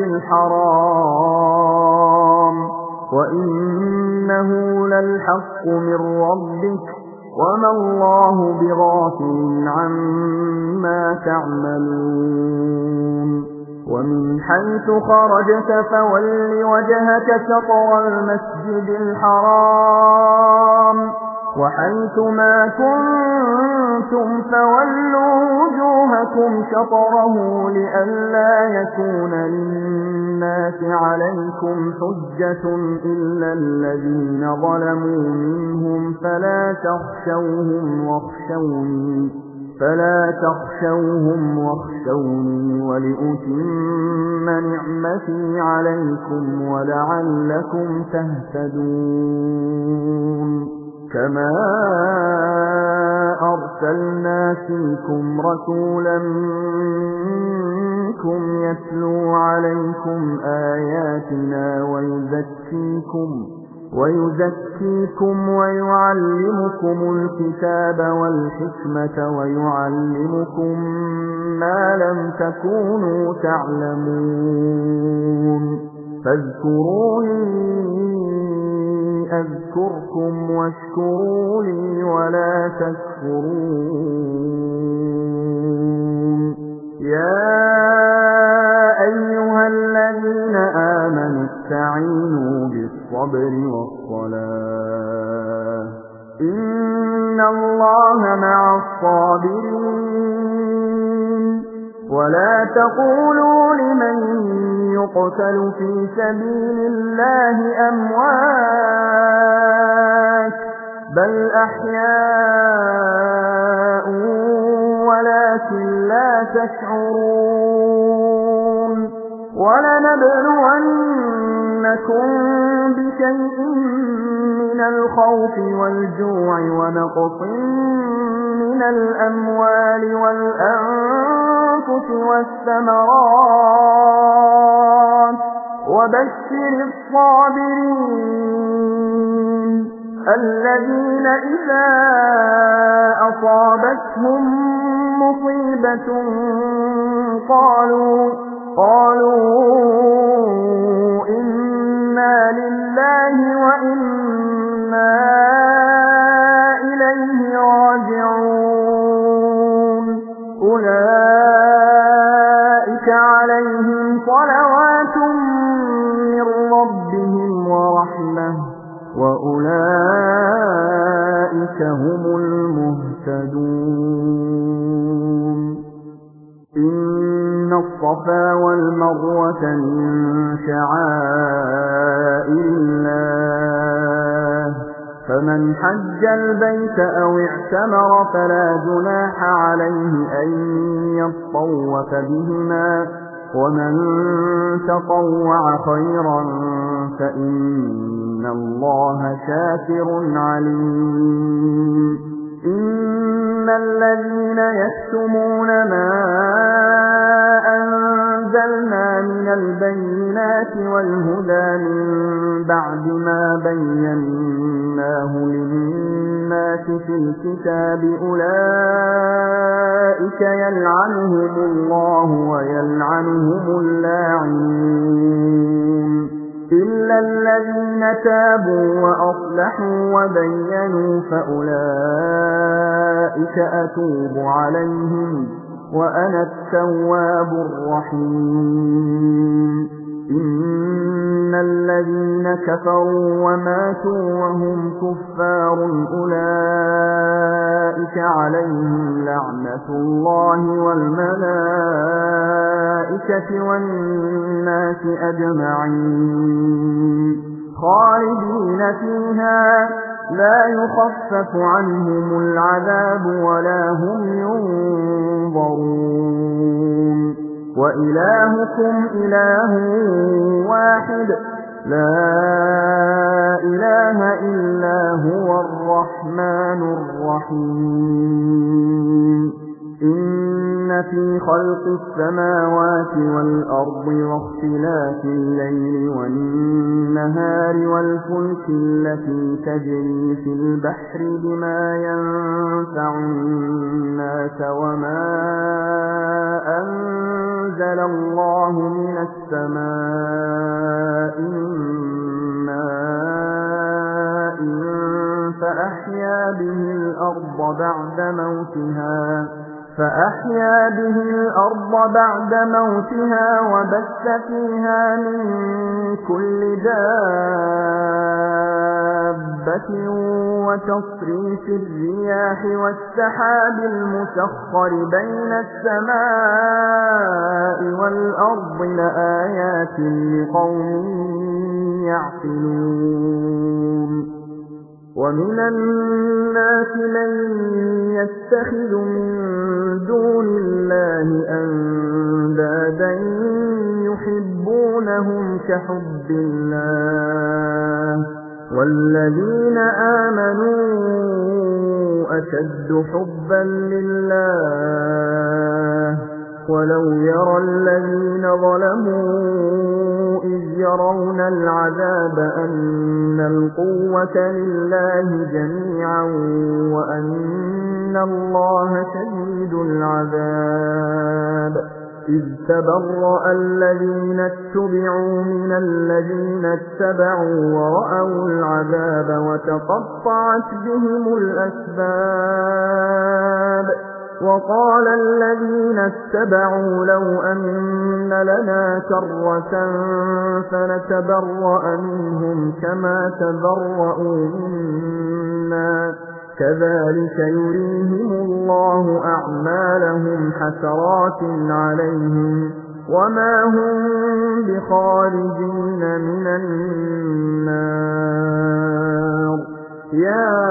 الحرام وإنه للحق من ربك وما الله بغافل عما تعملون ومن حيث خرجت فول وجهك شطر المسجد الحرام وحيث ما كنتم فولوا وجوهكم شطره لئلا يكون للناس عليكم حجة إلا الذين ظلموا منهم فلا تخشوهم واخشوني فلا تخشوهم واخشوني ولأتم نعمتي عليكم ولعلكم تهتدون كما أرسلنا فيكم رسولا منكم يتلو عليكم آياتنا ويزكيكم ويزكيكم ويعلمكم الكتاب والحكمة ويعلمكم ما لم تكونوا تعلمون فاذكروني أذكركم واشكروا لي ولا تكفرون يا أيها الذين آمنوا استعينوا بالصبر والصلاة إن الله مع الصابرين ولا تقولوا لمن يقتل في سبيل الله أموات بل أحياء ولكن لا تشعرون ولنبلونكم بشيء من الخوف والجوع ونقص من الأموال والأنفس والثمرات وبشر الصابرين الذين إذا أصابتهم مصيبة قالوا قالوا إنا لله وإنا إليه راجعون أولئك عليهم صلوات من ربهم ورحمة وأولئك هم المهتدون إن الصفا والمروة من شعائر الله فمن حج البيت أو اعتمر فلا جناح عليه أن يطوف بهما ومن تطوع خيرا فإن الله شاكر عليم إن الذين يكتمون ما أنزلنا من البينات والهدى من بعد ما بيناه للناس في الكتاب أولئك يلعنهم الله ويلعنهم اللاعنون إلا الذين تابوا وأصلحوا وبينوا فأولئك أتوب عليهم وأنا التواب الرحيم إن الذين كفروا وماتوا وهم كفار أولئك عليهم لعنة الله والملائكة والناس أجمعين خالدين فيها لا يخفف عنهم العذاب ولا هم ينظرون وإلهكم إله واحد لا إله إلا هو الرحمن الرحيم إن في خلق السماوات والأرض واختلاف الليل والنهار والفلك التي تجري في البحر بما ينفع الناس وما أنزل الله من السماء من ماء فأحيا به الأرض بعد موتها فأحيا به الأرض بعد موتها وبث فيها من كل دابة وتصريف الرياح والسحاب المسخر بين السماء والأرض لآيات لقوم يعقلون ومن الناس من يتخذ من دون الله أندادا يحبونهم كحب الله والذين آمنوا أشد حبا لله ولو يرى الذين ظلموا إذ يرون العذاب أن القوة لله جميعا وأن الله شديد العذاب إذ تبرأ الذين اتبعوا من الذين اتبعوا ورأوا العذاب وتقطعت بهم الأسباب وقال الذين اتبعوا لو أن لنا كرة فنتبرأ منهم كما تبرأوا منا كذلك يريهم الله أعمالهم حسرات عليهم وما هم بخارجين من النار يا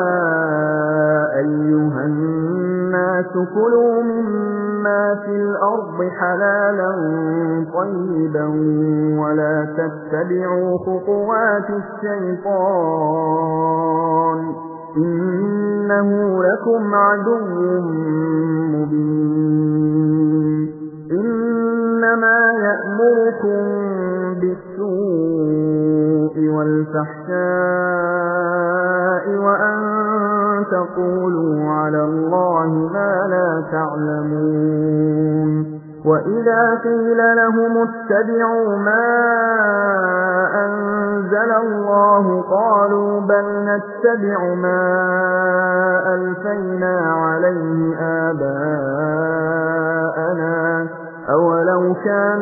أيها الناس كلوا مما في الأرض حلالا طيبا ولا تتبعوا خطوات الشيطان إنه لكم عدو مبين إنما يأمركم بالسوء والفحشاء وأن تقولوا على الله ما لا تعلمون وإذا قيل لهم اتبعوا ما أنزل الله قالوا بل نتبع ما ألفينا عليه آباءنا أولو كان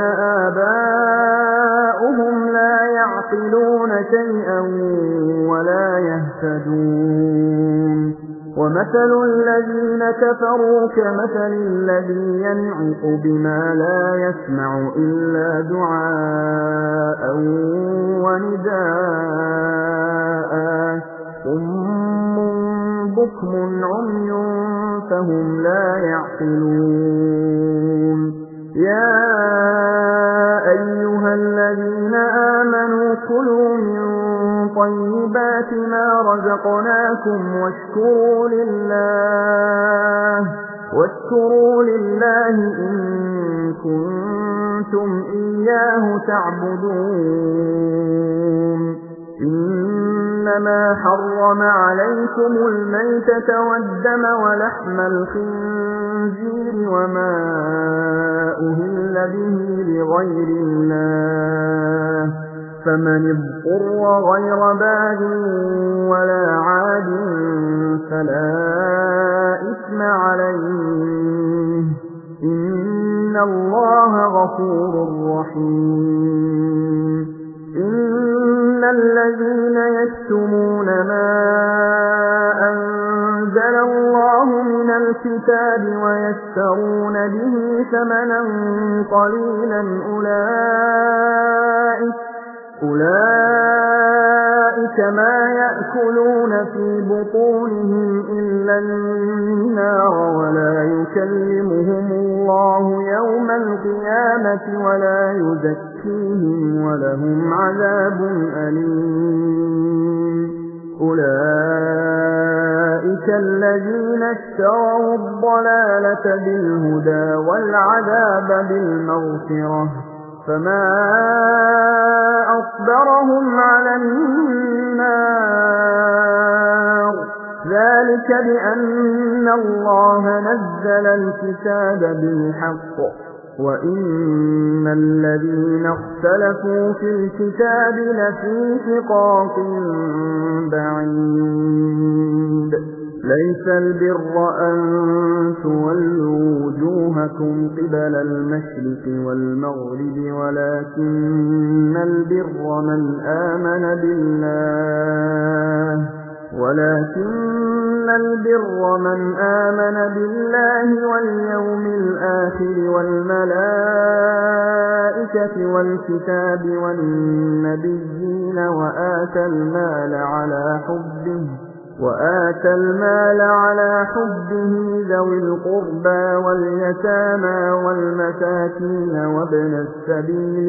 آباؤهم لا يعقلون شيئا ولا يهتدون ومثل الذين كفروا كمثل الذي ينعق بما لا يسمع إلا دعاء ونداء صم بكم عمي فهم لا يعقلون يا أيها الذين آمنوا كلوا من طيبات ما رزقناكم واشكروا لله واشكروا لله إن كنتم إياه تعبدون إنما حرم عليكم الميتة والدم ولحم الخنزير وما أهل به لغير الله فمن اضطر غير باغ ولا عاد فلا إثم عليه إن الله غفور رحيم إن الذين يكتمون ما أنزل الله من الكتاب ويشترون به ثمنا قليلا أولئك أولئك ما يأكلون في بطونهم إلا النار ولا يكلمهم الله يوم القيامة ولا يزكيهم ولهم عذاب أليم أولئك الذين اشتروا الضلالة بالهدى والعذاب بالمغفرة فما أصبرهم على النار ذلك بأن الله نزل الكتاب بالحق وإن الذين اختلفوا في الكتاب لفي شقاق بعيد ليس البر أن تولوا وجوهكم قبل المشرق والمغرب ولكن البر من آمن بالله ولكن البر من آمن بالله واليوم الآخر والملائكة والكتاب والنبيين وآتى المال على حبه وآتى المال على حبه ذوي القربى واليتامى والمساكين وابن السبيل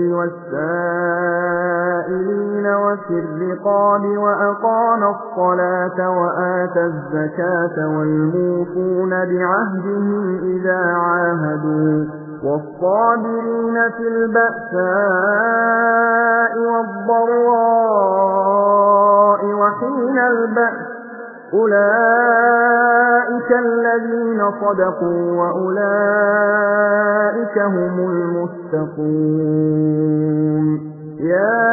والسائلين وفي الرقاب وأقام الصلاة وآتى الزكاة والموفون بعهدهم إذا عاهدوا والصابرين في البأساء والضراء وحين البأس أولئك الذين صدقوا وأولئك هم المتقون يا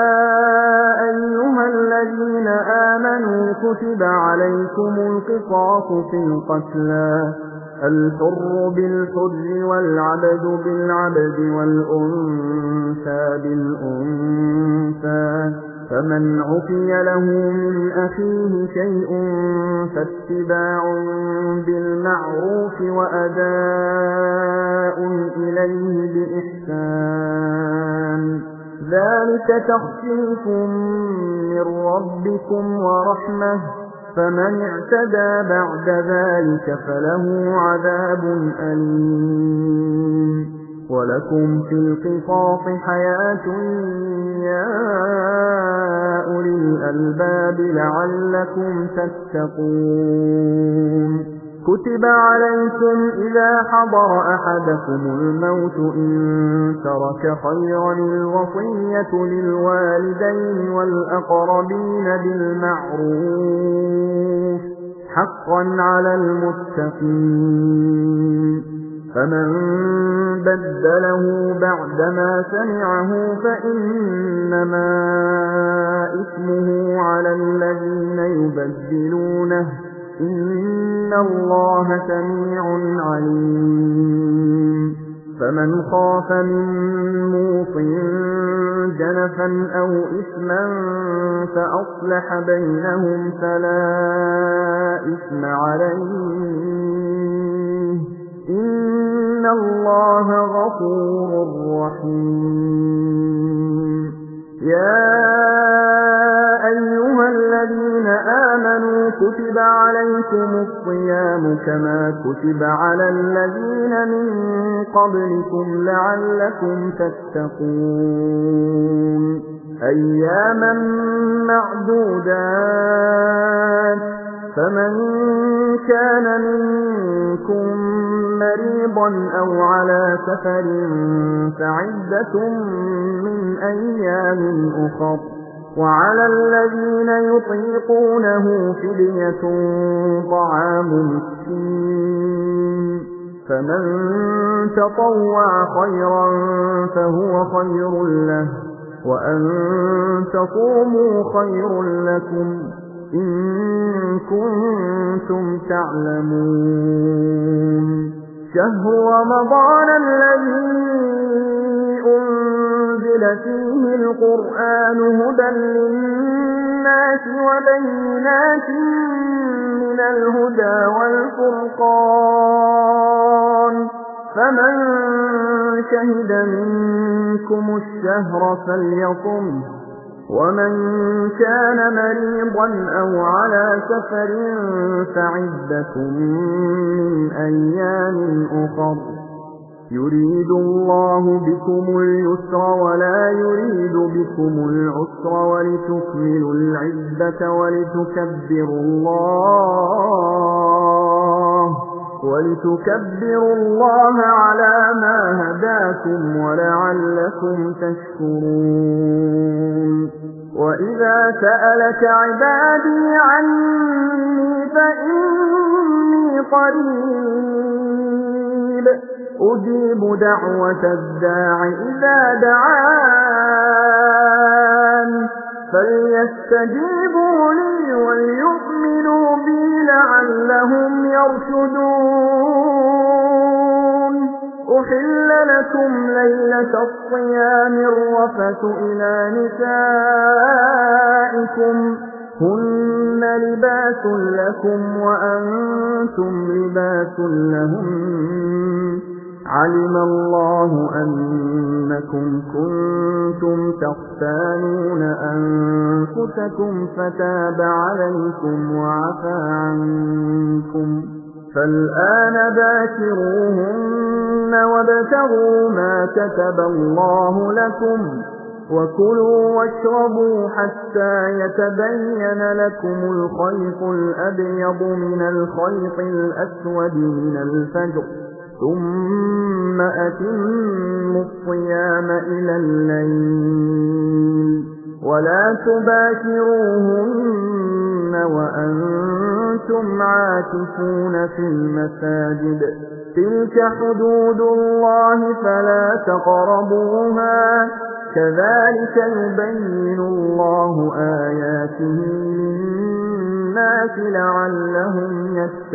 أيها الذين آمنوا كتب عليكم القصاص في القتلى الحر بالحر والعبد بالعبد والأنثى بالأنثى فمن عفي له من أخيه شيء فاتباع بالمعروف وأداء إليه بإحسان ذلك تخفيف من ربكم ورحمة فمن اعتدى بعد ذلك فله عذاب أليم ولكم في القصاص حياة يا أولي الألباب لعلكم تتقون كتب عليكم إذا حضر أحدكم الموت إن ترك خيرا الوصية للوالدين والأقربين بالمعروف حقا على المتقين فمن بدله بعدما سمعه فإنما إثمه على الذين يبدلونه إن الله سميع عليم فمن خاف من موصٍ جنفا أو إثما فأصلح بينهم فلا إثم عليه إن الله غفور رحيم يا أيها الذين آمنوا كتب عليكم الصيام كما كتب على الذين من قبلكم لعلكم تتقون أياما معدودات فمن كان منكم مريضا أو على سفر فعدة من أيام أخر وعلى الذين يطيقونه فدية طعام مسكين فمن تطوع خيرا فهو خير له وأن تصوموا خير لكم إن كنتم تعلمون شهر رمضان الذي أنزل فيه القرآن هدى للناس وبينات من الهدى والفرقان فمن شهد منكم الشهر فليصم ومن كان مريضا أو على سفر فعدة من أيام أخر يريد الله بكم اليسر ولا يريد بكم العسر ولتكملوا العدة ولتكبروا الله ولتكبروا الله على ما هداكم ولعلكم تشكرون وإذا سألك عبادي عني فإني قريب أجيب دعوة الداع إذا دعان فليستجيبوا لي وليؤمنوا بي لعلهم يرشدون أحل لكم ليلة الصيام الرفث إلى نسائكم هن لباس لكم وأنتم لباس لهم علم الله أنكم كنتم تختانون أنفسكم فتاب عليكم وعفى عنكم فالآن باشروهن وابتغوا ما كتب الله لكم وكلوا واشربوا حتى يتبين لكم الخيط الأبيض من الخيط الأسود من الفجر ثم أتموا الصيام إلى الليل ولا تباشروهن وأنتم عاكفون في المساجد تلك حدود الله فلا تقربوها كذلك يبين الله آياته للناس لعلهم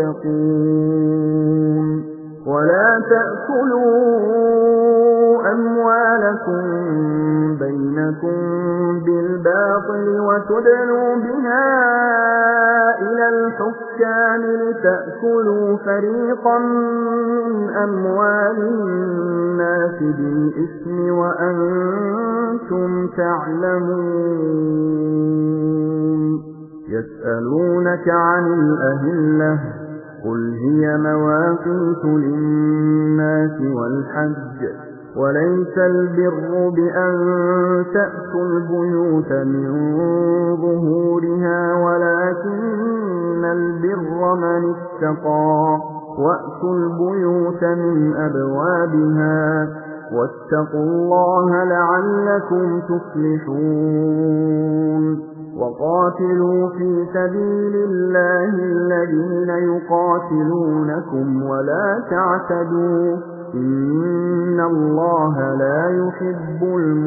يتقون ولا تأكلوا أموالكم بينكم بالباطل وتدلوا بها إلى الحكام لتأكلوا فريقا من أموال الناس بالإثم وأنتم تعلمون يسألونك عن الأهلة قل هي مواقيت للناس والحج وليس البر بأن تأتوا البيوت من ظهورها ولكن البر من اتقى وأتوا البيوت من أبوابها واتقوا الله لعلكم تفلحون وقاتلوا في سبيل الله الذين يقاتلونكم ولا تعتدوا إن الله لا يحب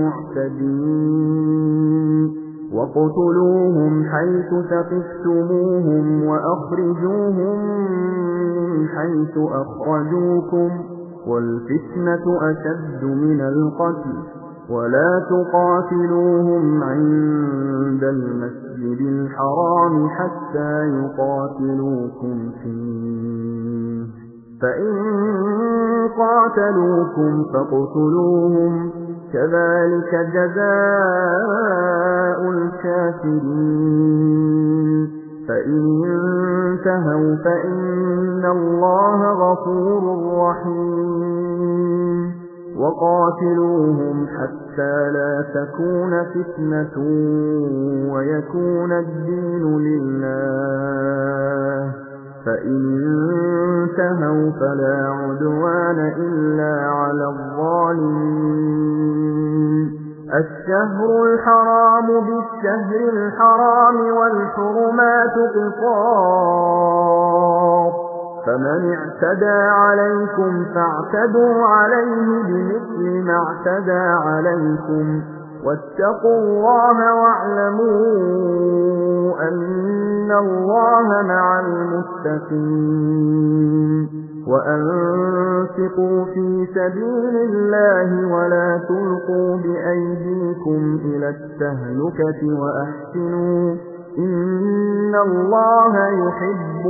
المعتدين وَاقْتُلُوهُمْ حَيْثُ ثَقِفْتُمُوهُمْ وَأَخْرِجُوهُمْ مِنْ حَيْثُ أَخْرَجُوكُمْ وَالْفِتْنَةُ أَشَدُّ مِنَ الْقَتْلِ وَلَا تُقَاتِلُوهُمْ عِندَ الْمَسْجِدِ الْحَرَامِ حَتَّى يُقَاتِلُوكُمْ فِيهِ فَإِنْ قَاتَلُوكُمْ فَاقْتُلُوهُمْ كَذَلِكَ جَزَاءُ الْكَافِرِينَ فَإِنِ انتهوا فَإِنَّ اللَّهَ غَفُورٌ رَّحِيمٌ وَقَاتِلُوهُمْ حَتَّى لَا تَكُونَ فِتْنَةٌ وَيَكُونَ الدِّينُ لِلَّهِ فَإِنِ انتهوا فَلَا عُدْوَانَ إِلَّا عَلَى الظَّالِمِينَ الشَّهْرُ الْحَرَامُ بِالشَّهْرِ الْحَرَامِ وَالْحُرُمَاتُ قِصَاصٌ فَمَنِ اعْتَدَىٰ عَلَيْكُمْ فَاعْتَدُوا عَلَيْهِ بِمِثْلِ مَا اعْتَدَىٰ عَلَيْكُمْ وَاتَّقُوا اللَّهَ وَاعْلَمُوا أَنَّ اللَّهَ مَعَ الْمُتَّقِينَ وَأَنفِقُوا فِي سَبِيلِ اللَّهِ وَلَا تُلْقُوا بِأَيْدِيكُمْ إِلَى التَّهْلُكَةِ وَأَحْسِنُوا إِنَّ اللَّهَ يُحِبُّ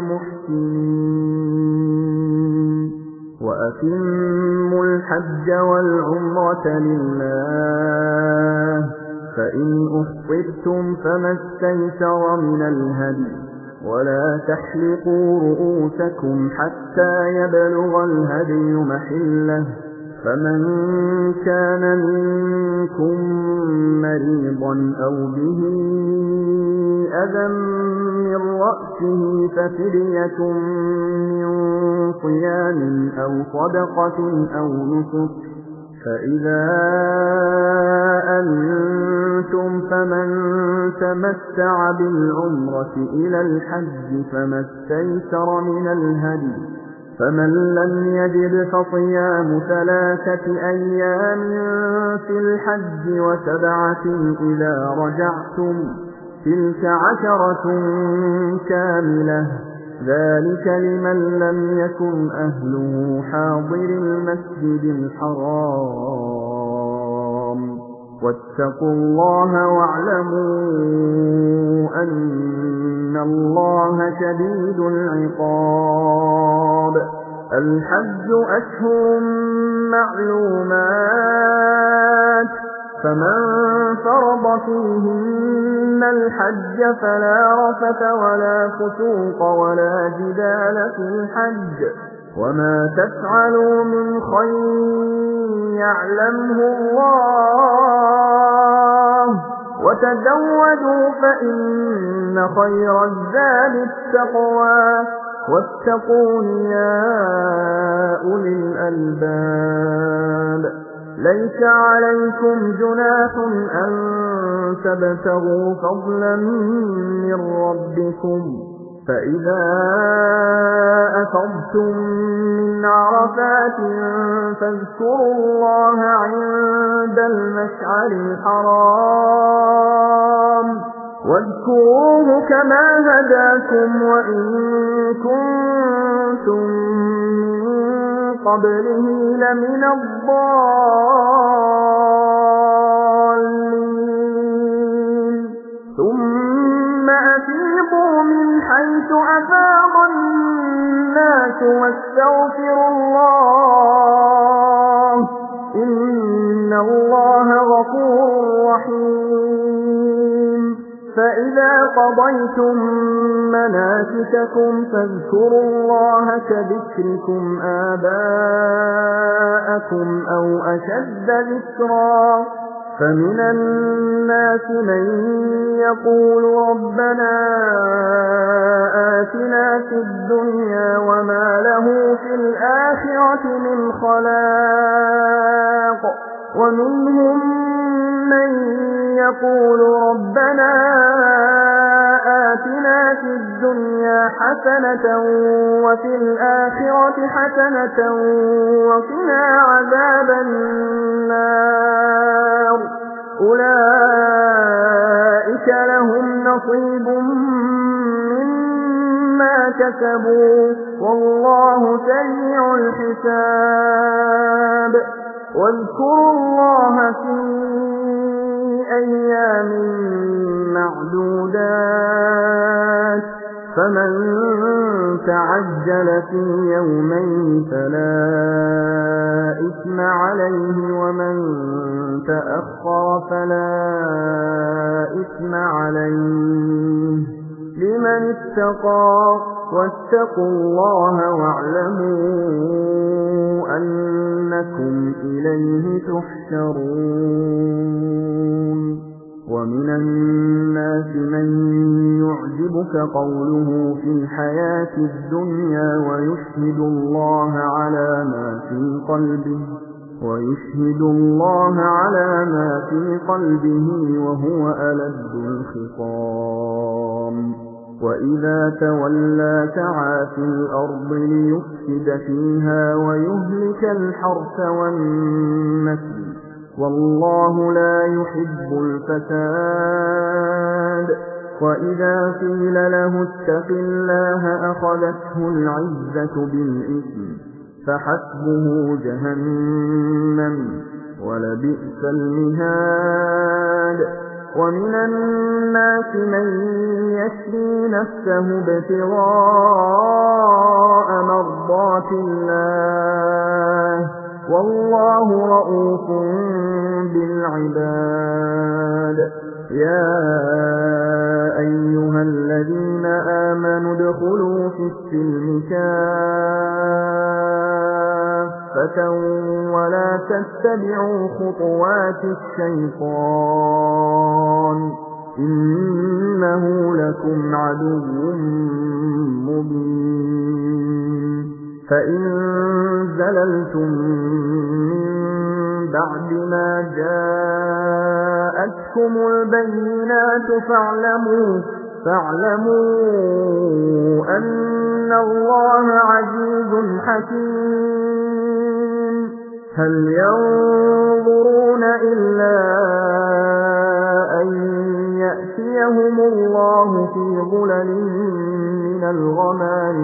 الْمُحْسِنِينَ وَأَتِمُّوا الْحَجَّ وَالْعُمْرَةَ لِلَّهِ فَإِنْ أُحْصِرْتُمْ فَمَا اسْتَيْسَرَ مِنَ الْهَدْيِ وَلَا تَحْلِقُوا رُءُوسَكُمْ حَتَّى يَبْلُغَ الْهَدْيُ مَحِلَّهُ فَمَنْ كَانَ مِنكُم مَّرِيضًا أَوْ بِهِ أَذًى مِّن رَّأْسِهِ فَفِدْيَةٌ مِّن صِيَامٍ أَوْ صَدَقَةٍ أَوْ نُسُكٍ فَإِذَا أَمِنتُمْ فَمَن تَمَتَّعَ بِالْعُمْرَةِ إِلَى الْحَجِّ فَمَا اسْتَيْسَرَ مِنَ الْهَدْيِ فَمَن لَّمْ يَجِدْ فَصِيَامُ ثَلَاثَةِ أَيَّامٍ فِي الْحَجِّ وَسَبْعَةٍ إِذَا رَجَعْتُمْ تِلْكَ عَشَرَةٌ كَامِلَةٌ ذَلِكَ لِمَن لَّمْ يَكُنْ أَهْلُهُ حَاضِرِي الْمَسْجِدِ الْحَرَامِ وَاتَّقُوا اللَّهَ وَاعْلَمُوا أَنَّ اللَّهَ شَدِيدُ الْعِقَابِ الْحَجُّ أَشْهُرٌ مَّعْلُومَاتٌ فَمَن فَرَضَ فِيهِنَّ الْحَجَّ فَلَا رَفَثَ وَلَا فُسُوقَ وَلَا جِدَالَ فِي الْحَجِّ وَمَا تَفْعَلُوا مِنْ خَيْرٍ يَعْلَمْهُ اللَّهُ وَتَزَوَّدُوا فَإِنَّ خَيْرَ الزَّادِ التَّقْوَى وَاتَّقُونِ يَا أُولِي الْأَلْبَابِ لَيْسَ عَلَيْكُمْ جُنَاحٌ أَن تَبْتَغُوا فَضْلًا مِّن رَّبِّكُمْ فَإِذَا أَفَضْتُم مِّنْ عَرَفَاتٍ فَاذْكُرُوا اللَّهَ عِندَ الْمَشْعَرِ الْحَرَامِ واذكروه كما هداكم وإن كنتم من قبله لمن الضالين ثم أفيضوا من حيث أفاض الناس واستغفروا الله إن الله غفور رحيم فإذا قضيتم مناسككم فاذكروا الله كذكركم آباءكم أو أشد ذكرا فمن الناس من يقول ربنا آتنا في الدنيا وما له في الآخرة من خلاق ومنهم من يقول ربنا آتنا في الدنيا حسنة وفي الآخرة حسنة وقنا عذاب النار أولئك لهم نصيب مما كسبوا والله سريع الحساب واذكروا الله في أيام معدودات فمن تعجل في يومين فلا إثم عليه ومن تأخر فلا إثم عليه لمن اتقى واتقوا الله واعلموا أنكم إليه تحشرون ومن الناس من يعجبك قوله في الحياة الدنيا ويشهد الله على ما في قلبه ويشهد الله على ما في قلبه وهو ألد الخصام وإذا تولى سعى في الأرض ليفسد فيها ويهلك الحرث والنسل والله لا يحب الفساد وإذا قيل له اتق الله أخذته العزة بالإثم فحسبه جهنم ولبئس المهاد ومن الناس من يشري نفسه ابتغاء مرضات الله والله رؤوف بالعباد يا أيها الذين آمنوا ادخلوا في السلم كافة ولا تتبعوا خطوات الشيطان إنه لكم عدو مبين فإن زللتم من بعد ما جاءتكم البينات فاعلموا فاعلموا أن الله عزيز حكيم هل ينظرون إلا أن يأتيهم الله في ظلل من الغمام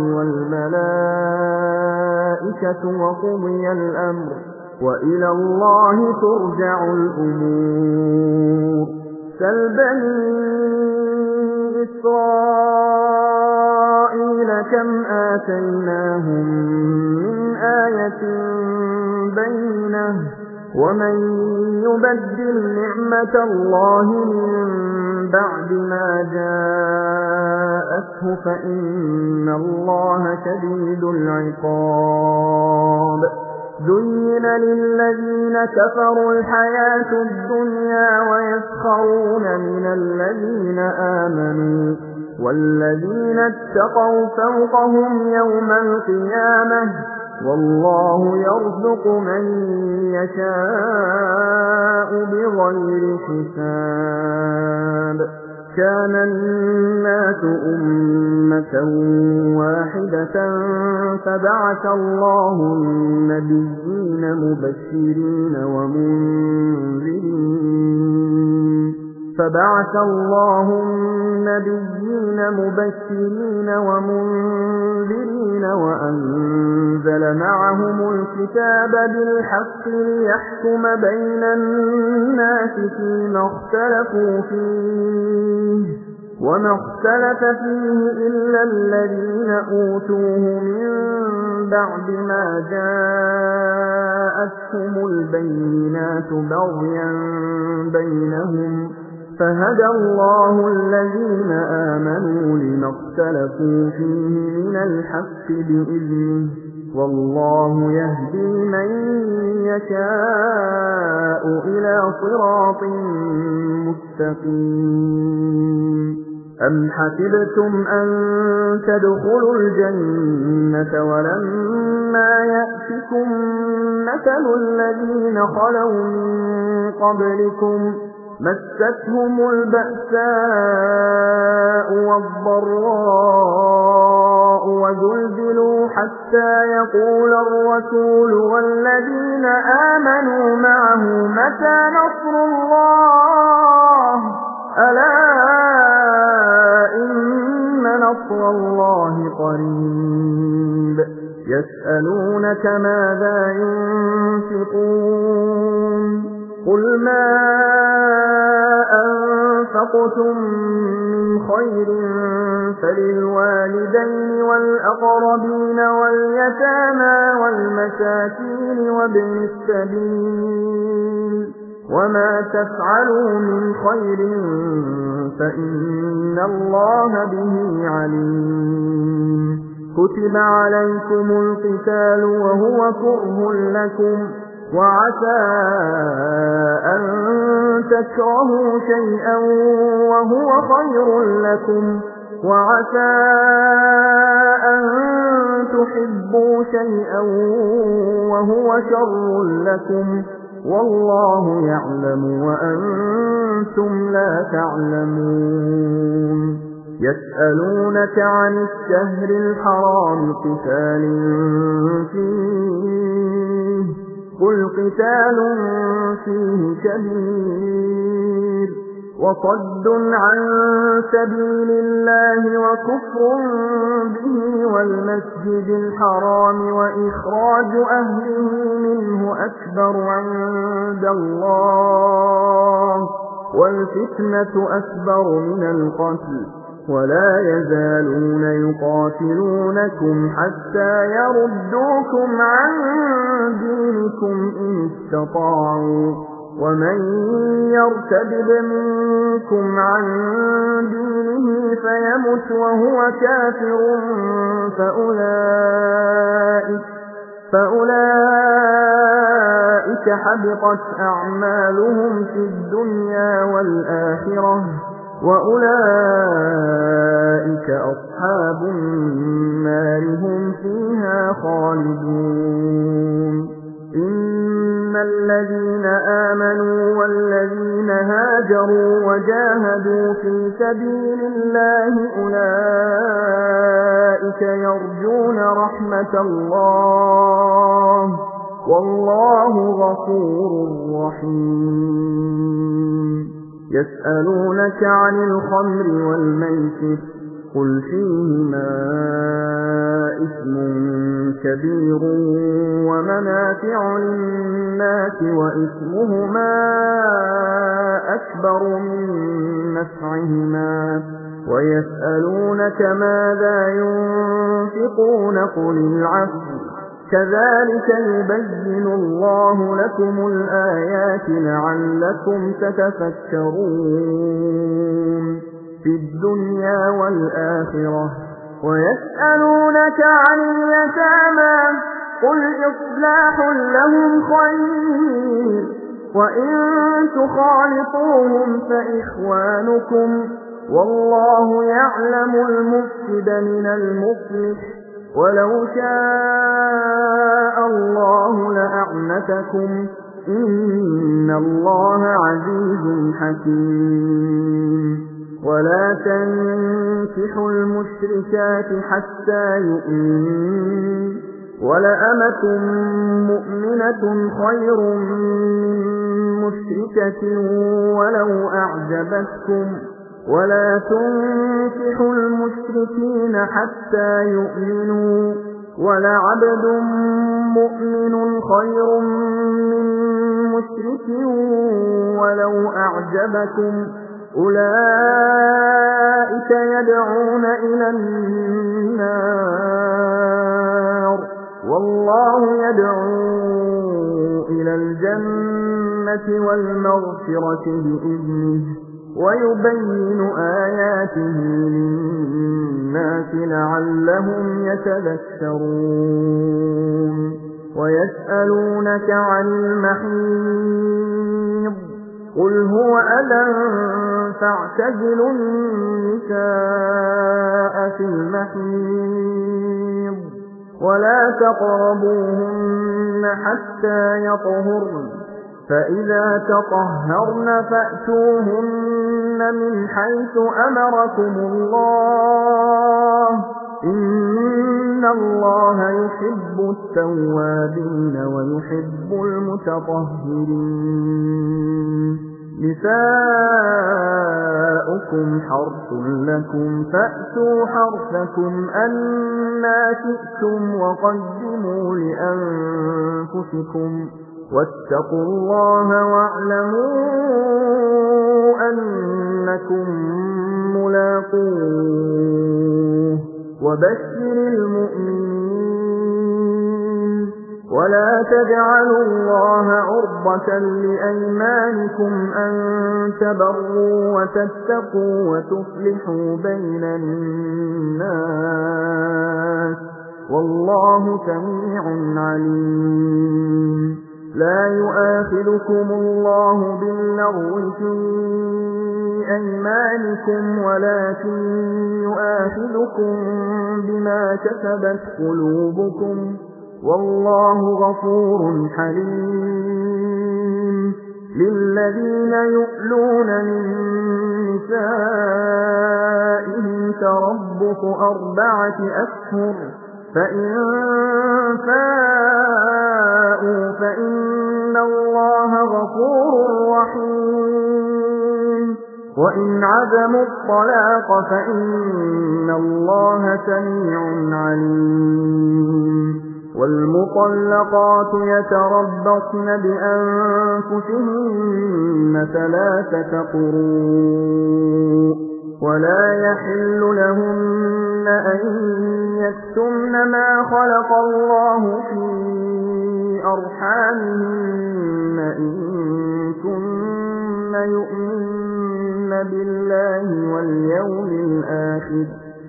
والملائكة وقضي الأمر وإلى الله ترجع الأمور سل بني إسرائيل كم آتيناهم من آية بينة ومن يبدل نعمة الله من بعد ما جاءته فإن الله شديد العقاب زين للذين كفروا الحياة الدنيا ويسخرون من الذين آمنوا والذين اتقوا فوقهم يوم القيامة والله يرزق من يشاء بغير حساب كان الناس أمة واحدة فبعث الله النبيين مبشرين ومنذرين فبعث الله النبيين مبشرين ومنذرين وأنزل معهم الكتاب بالحق ليحكم بين الناس فيما اختلفوا فيه وما اختلف فيه إلا الذين أوتوه من بعد ما جاءتهم البينات بغيا بينهم فهدى الله الذين آمنوا لما اختلفوا فيه من الحق بإذنه والله يهدي من يشاء إلى صراط مستقيم أم حسبتم أن تدخلوا الجنة ولما يأتكم مثل الذين خلوا من قبلكم مستهم البأساء والضراء وزلزلوا حتى يقول الرسول والذين آمنوا معه متى نصر الله ألا إن نصر الله قريب يسألونك ماذا ينفقون قل ما أنفقتم من خير فللوالدين والأقربين واليتامى والمساكين وابن السبيل وما تفعلوا من خير فإن الله به عليم كتب عليكم القتال وهو كره لكم وعسى أن تكرهوا شيئا وهو خير لكم وعسى أن تحبوا شيئا وهو شر لكم والله يعلم وأنتم لا تعلمون يسألونك عن الشهر الحرام قتال فيه قل قتال فيه كبير وصد عن سبيل الله وكفر به والمسجد الحرام وإخراج أهله منه أكبر عند الله والفتنة أكبر من القتل ولا يزالون يقاتلونكم حتى يردوكم عن دينكم إن استطاعوا ومن يرتد منكم عن دينه فيمت وهو كافر فأولئك, فأولئك حبطت أعمالهم في الدنيا والآخرة وأولئك أصحاب النار هم فيها خالدون إن الذين آمنوا والذين هاجروا وجاهدوا في سبيل الله أولئك يرجون رحمة الله والله غفور رحيم يسألونك عن الخمر والميسر قل فيهما إثم كبير ومنافع للناس وإثمهما أكبر من نفعهما ويسألونك ماذا ينفقون قل العفو كذلك يبين الله لكم الآيات لعلكم تتفكرون في الدنيا والآخرة ويسألونك عن اليتامى قل إصلاح لهم خير وإن تخالطوهم فإخوانكم والله يعلم المفسد من المصلح ولو شاء الله لأعنتكم إن الله عزيز حكيم ولا تنكحوا المشركات حتى يؤمنوا ولأمة مؤمنة خير من مشركة ولو أعجبتكم ولا تنكحوا المشركين حتى يؤمنوا ولعبد مؤمن خير من مشرك ولو أعجبكم أولئك يدعون إلى النار والله يدعو إلى الجنة والمغفرة بإذنه ويبين آياته للناس لعلهم يتذكرون ويسألونك عن المحيض قل هو أذى فاعتزلوا النساء في المحيض ولا تقربوهن حتى يطهرن فإذا تطهرن فأتوهن من حيث أمركم الله إن الله يحب التوابين ويحب المتطهرين نساؤكم حرث لكم فأتوا حرثكم أنى شئتم وقدموا لأنفسكم واتقوا الله واعلموا أنكم ملاقوه وبشر المؤمنين ولا تجعلوا الله عرضة لأيمانكم أن تبروا وتتقوا وتصلحوا بين الناس والله سميع عليم لا يؤاخذكم الله باللغو في أيمانكم ولكن يؤاخذكم بما كسبت قلوبكم والله غفور حليم للذين يؤلون من نسائهم تربص أربعة أشهر فإن فاءوا فإن الله غفور رحيم وإن عزموا الطلاق فإن الله سميع عليم والمطلقات يتربصن بأنفسهن ثلاثة قروء ولا يحل لهن أن يكتمن ما خلق الله في أرحامهن إن كن يؤمن بالله واليوم الآخر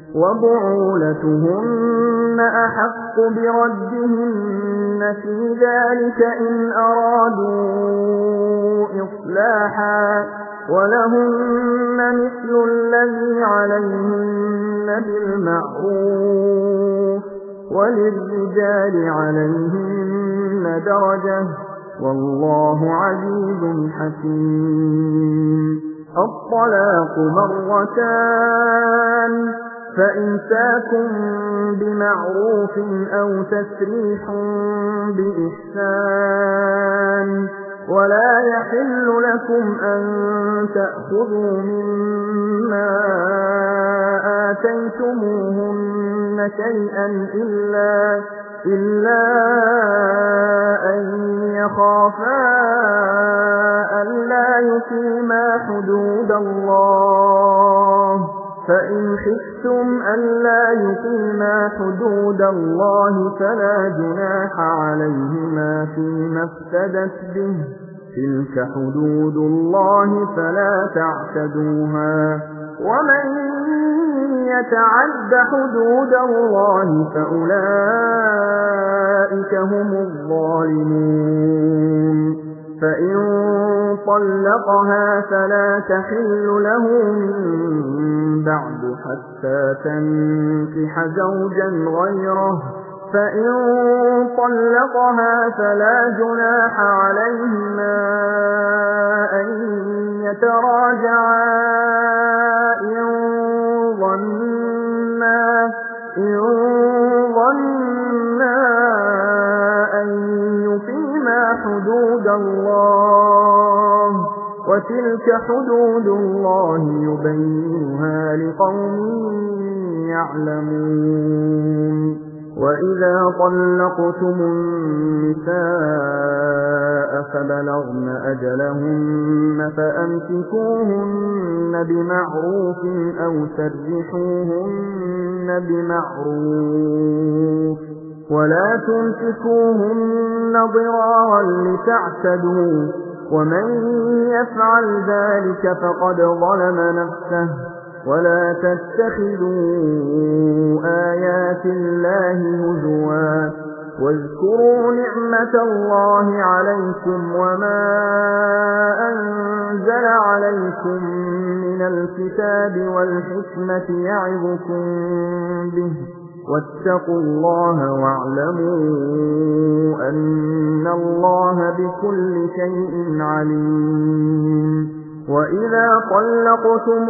وبعولتهن أحق بردهن في ذلك إن أرادوا إصلاحا ولهن مثل الذي عليهن بالمعروف وللرجال عليهن درجة والله عزيز حكيم الطلاق مرتان فإمساكم بمعروف أو تسريح بإحسان ولا يحل لكم أن تأخذوا مما آتيتموهن شيئا إلا, إلا أن يخافا ألا يقيما حدود الله فإن خفتم ألا يقيما حدود الله فلا جناح عليهما فيما افتدت به تلك حدود الله فلا تعتدوها ومن يتعد حدود الله فأولئك هم الظالمون فإن طلقها فلا تحل له من بعد حتى تنكح زوجا غيره فإن طلقها فلا جناح عليهما أن يتراجعا إن ظنا إن ظنا أن يقيما حدود الله وتلك حدود الله يبينها لقوم يعلمون وإذا طلقتم النساء فبلغن أجلهن فأمسكوهن بمعروف أو سرحوهن بمعروف ولا تمسكوهن ضرارا لتعتدوا ومن يفعل ذلك فقد ظلم نفسه ولا تتخذوا آيات الله هزوا واذكروا نعمة الله عليكم وما أنزل عليكم من الكتاب والحكمة يعظكم به واتقوا الله واعلموا أن إِنَّ اللَّهَ بِكُلِّ شَيْءٍ عَلِيمٌ وَإِذَا طَلَّقْتُمُ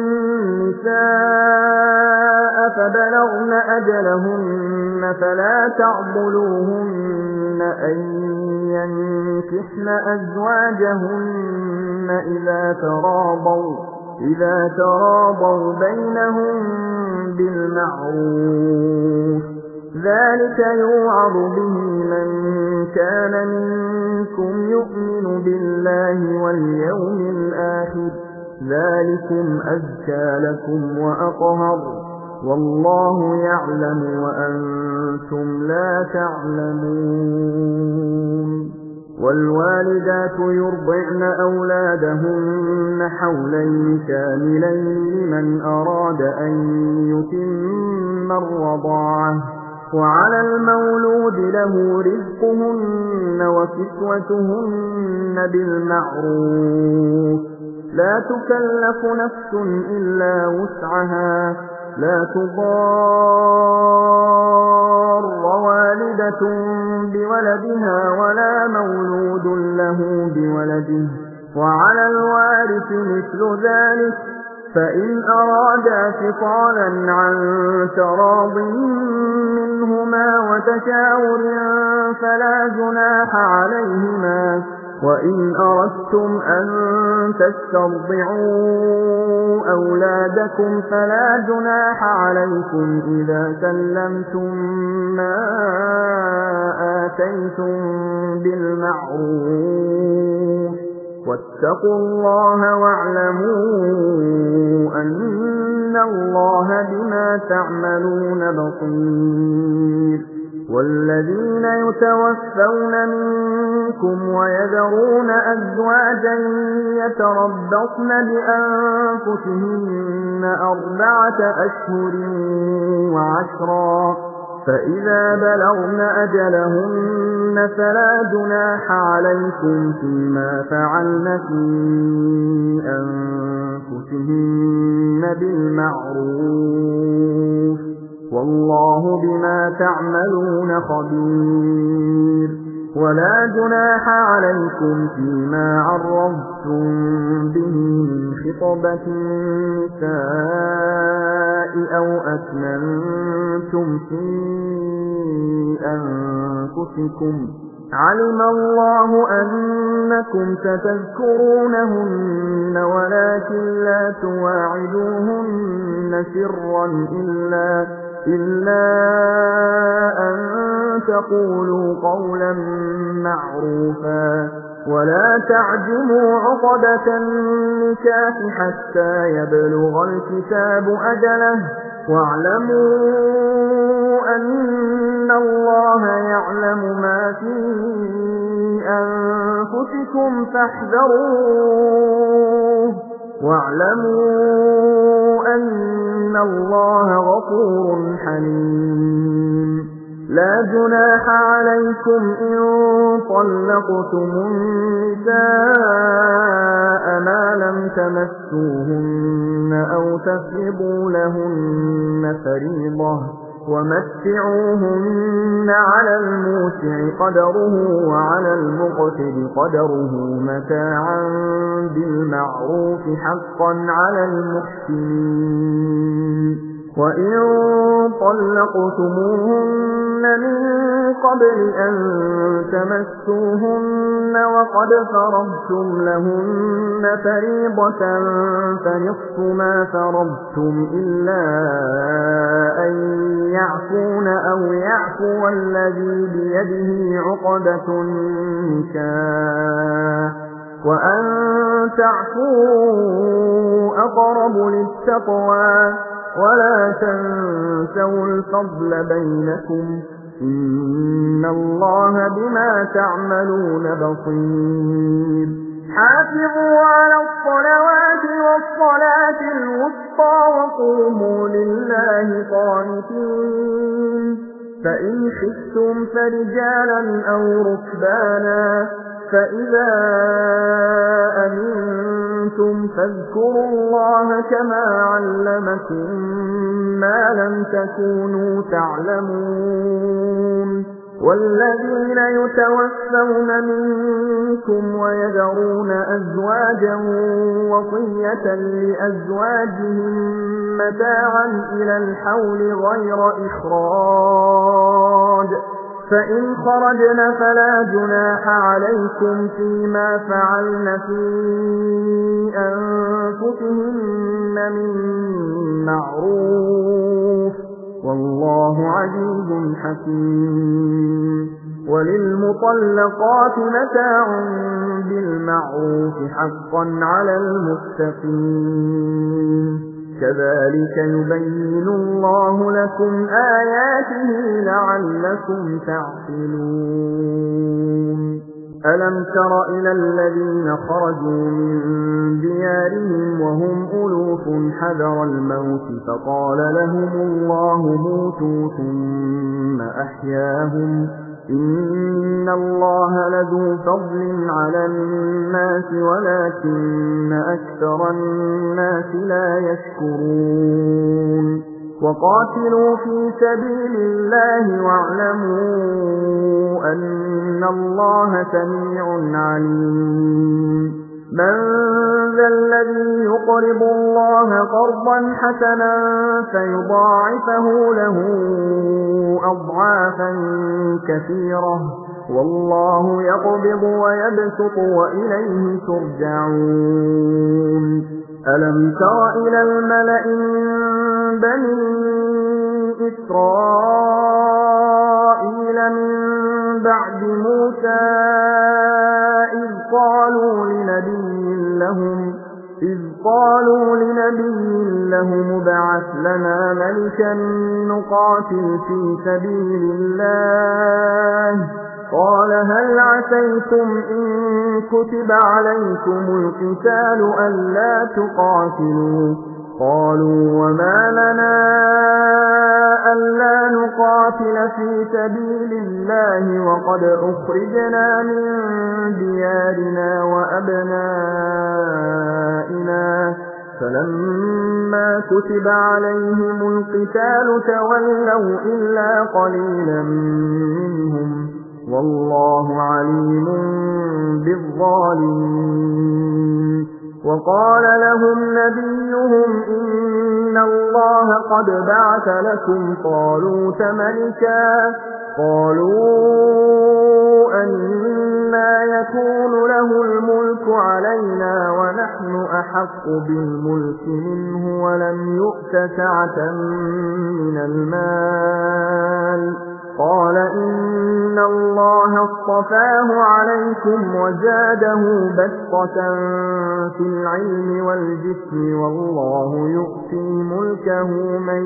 النِّسَاءَ فَبَلَغْنَ أَجَلَهُنَّ فَلَا تَعْضُلُوهُنَّ أَن يَنكِحْنَ أَزْوَاجَهُنَّ إِذَا تَرَاضَوْا إِذَا تَرَاضَوْا بَيْنَهُم بِالْمَعْرُوفِ ذَلِكَ يُوعَظُ بِهِ مَن كَانَ مِنكُمْ يُؤْمِنُ بِاللَّهِ وَالْيَوْمِ الْآخِرِ ذَلِكُمْ أَزْكَىٰ لَكُمْ وَأَطْهَرُ وَاللَّهُ يَعْلَمُ وَأَنتُمْ لَا تَعْلَمُونَ وَالْوَالِدَاتُ يُرْضِعْنَ أَوْلَادَهُنَّ حَوْلَيْنِ كَامِلَيْنِ لِمَنْ أَرَادَ أَن يُتِمَّ الرَّضَاعَةَ وَعَلَى الْمَوْلُودِ لَهُ رِزْقُهُنَّ وَكِسْوَتُهُنَّ بِالْمَعْرُوفِ لَا تُكَلَّفُ نَفْسٌ إِلَّا وُسْعَهَا لَا تُضَارَّ وَالِدَةٌ بِوَلَدِهَا وَلَا مَوْلُودٌ لَهُ بِوَلَدِهِ وَعَلَى الْوَارِثِ مِثْلُ ذَلِكَ فَإِنْ أَرَادَا فِصَالًا عَن تَرَاضٍ مِّنْهُمَا وَتَشَاوُرٍ فَلَا جُنَاحَ عَلَيْهِمَا وَإِنْ أَرَدتُّمْ أَن تَسْتَرْضِعُوا أَوْلَادَكُمْ فَلَا جُنَاحَ عَلَيْكُمْ إِذَا سَلَّمْتُم مَّا آتَيْتُم بِالْمَعْرُوفِ وَاتَّقُوا اللَّهَ وَاعْلَمُوا أَنَّ اللَّهَ بِمَا تَعْمَلُونَ بَصِيرٌ وَالَّذِينَ يُتَوَفَّوْنَ مِنكُمْ وَيَذَرُونَ أَزْوَاجًا يَتَرَبَّصْنَ بِأَنفُسِهِنَّ أَرْبَعَةَ أَشْهُرٍ وَعَشْرًا فَإِذَا بَلَغْنَ أَجَلَهُنَّ فَلَا جُنَاحَ عَلَيْكُمْ فِيمَا فَعَلْنَ فِي أَنفُسِهِنَّ بِالْمَعْرُوفِ وَاللَّهُ بِمَا تَعْمَلُونَ خَبِيرٌ وَلَا جُنَاحَ عَلَيْكُمْ فِيمَا عَرَّضْتُم بِهِ مِنْ خِطْبَةِ النِّسَاءِ أَوْ أَكْنَنتُمْ فِي أَنفُسِكُمْ عَلِمَ اللَّهُ أَنَّكُمْ ستذكرونهن ولكن لا تواعدوهن سرا إلا, إلا أن تقولوا قولا معروفا ولا تعجلوا عقدة النكاح حتى يبلغ الكتاب أجله واعلموا أن الله يعلم ما في أنفسكم فاحذروه واعلموا أن الله غفور حليم لا جناح عليكم إن طلقتم النساء ما لم تمسوهن أو تفرضوا لهن فريضة ومتعوهن على الموسع قدره وعلى المقتر قدره متاعا بالمعروف حقا على المحسنين وإن طلقتموهن من قبل أن تمسوهن وقد فرضتم لهن فريضة فنصف ما فرضتم إلا أن يعفون أو يعفو الذي بيده عقدة النكاح وأن تعفوا أقرب للتقوى ولا تنسوا الفضل بينكم إن الله بما تعملون بصير حافظوا على الصلوات والصلاة الوسطى وقوموا لله قانتين فإن خفتم فرجالا أو ركبانا فإذا أمنتم فاذكروا الله كما علمكم ما لم تكونوا تعلمون والذين يتوفون منكم ويذرون أزواجا وصية لأزواجهم متاعا إلى الحول غير إخراج فإن خرجن فلا جناح عليكم فيما فعلن في أنفسهن من معروف والله عزيز حكيم وللمطلقات متاع بالمعروف حقا على المتقين كذلك يبين الله لكم آياته لعلكم تعقلون ألم تر إلى الذين خرجوا من ديارهم وهم ألوف حذر الموت فقال لهم الله موتوا ثم أحياهم إن الله لذو فضل على الناس ولكن أكثر الناس لا يشكرون وقاتلوا في سبيل الله واعلموا أن الله سميع عليم من ذا الذي يقرض الله قرضا حسنا فيضاعفه له أضعافا كثيرة والله يقبض ويبسط وإليه ترجعون ألم تر إلى الملأ من بني إسرائيل من بعد موسى إذ قالوا لنبي لهم إذ قالوا لنبي لهم ابعث لنا ملكا نقاتل في سبيل الله قال هل عسيتم إن كتب عليكم القتال ألا تقاتلوا قالوا وما لنا ألا نقاتل في سبيل الله وقد أخرجنا من ديارنا وأبنائنا فلما كتب عليهم القتال تولوا إلا قليلا منهم والله عليم بالظالمين وقال لهم نبيهم إن الله قد بعث لكم طالوت ملكا قالوا أنى يكون له الملك علينا ونحن أحق بالملك منه ولم يؤت سعة من المال قال إن الله اصطفاه عليكم وزاده بسطة في العلم والجسم والله يؤتي ملكه من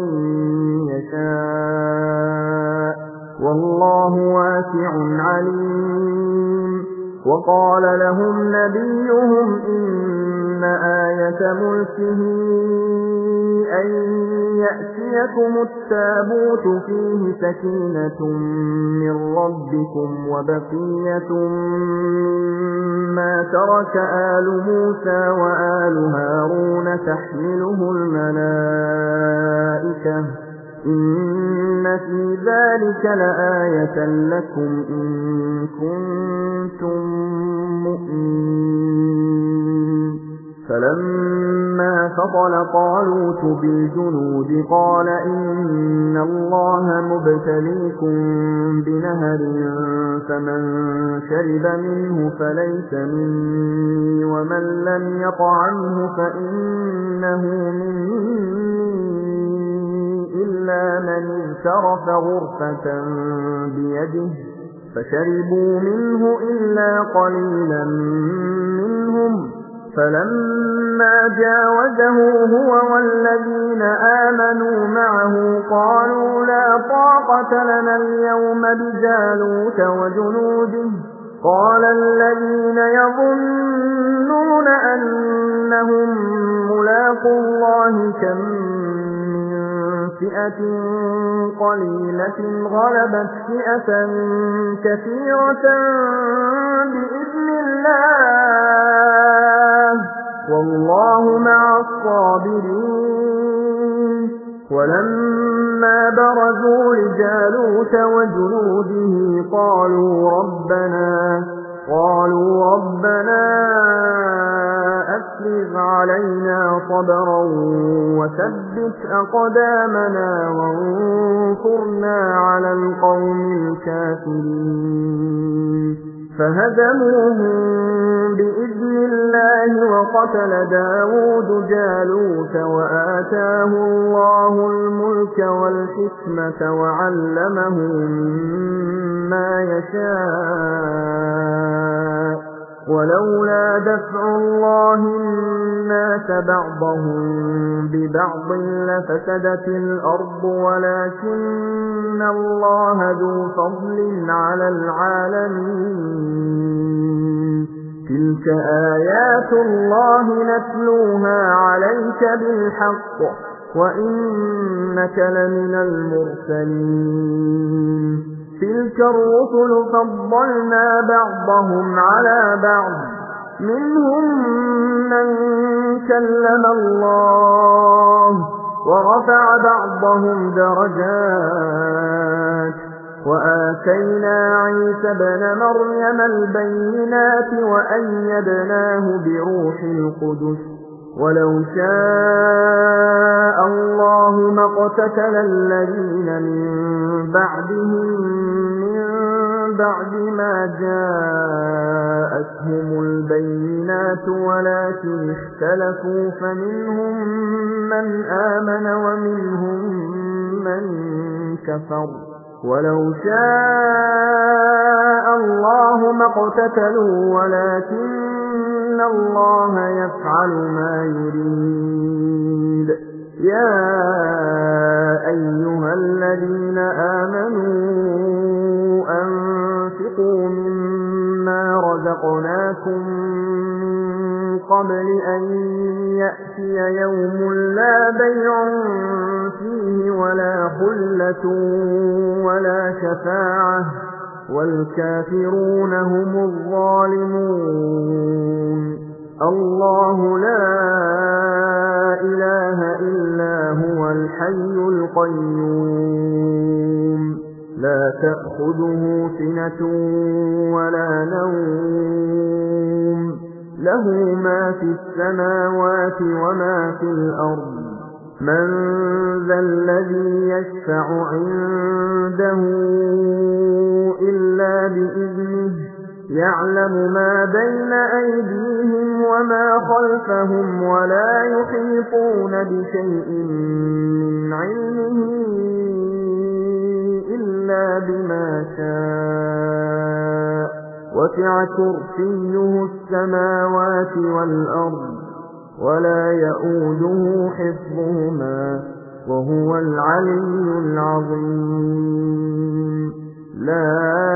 يشاء والله واسع عليم وقال لهم نبيهم إن آية ملكه أن يأتيكم التابوت فيه سكينة من ربكم وبقية مما ترك آل موسى وآل هارون تحمله الملائكة إن في ذلك لآية لكم إن كنتم مؤمنين فلما فصل طالوت بالجنود قال إن الله مبتليكم بنهر فمن شرب منه فليس مني ومن لم يطعمه فإنه مني إلا من اغترف غرفة بيده فشربوا منه إلا قليلا منهم فلما جاوزه هو والذين آمنوا معه قالوا لا طاقة لنا اليوم بجالوت وجنوده قال الذين يظنون أنهم ملاقو الله كم فئة قليلة غلبت فئة كثيرة بإذن الله والله مع الصابرين ولما فلما برزوا لجالوت وجنوده قالوا ربنا قالوا ربنا أفرغ علينا صبرا وثبت أقدامنا وانصرنا على القوم الكافرين فهزموهم بإذن الله وقتل داود جالوت وآتاه الله الملك والحكمة وعلمه مما يشاء ولولا دفع الله الناس بعضهم ببعض لفسدت الأرض ولكن الله ذو فضل على العالمين تلك آيات الله نتلوها عليك بالحق وإنك لمن المرسلين تلك الرسل فضلنا بعضهم على بعض منهم من كلم الله ورفع بعضهم درجات وآتينا عيسى ابن مريم البينات وأيدناه بروح القدس ولو شاء الله ما اقتتل الذين من بعدهم من بعد ما جاءتهم البينات ولكن اختلفوا فمنهم من آمن ومنهم من كفر ولو شاء الله ما اقتتلوا ولكن الله يفعل ما يريد يا أيها الذين آمنوا أنفقوا مما رزقناكم من قبل أن يأتي يوم لا بيع فيه ولا خلة ولا شفاعة والكافرون هم الظالمون الله لا إله إلا هو الحي القيوم لا تأخذه سنة ولا نوم له ما في السماوات وما في الأرض من ذا الذي يشفع عنده إلا بإذنه يعلم ما بين أيديهم وما خلفهم ولا يحيطون بشيء من علمه إلا بما شاء وسع كرسيه السماوات والأرض ولا يؤوده حفظهما وهو العلي العظيم لا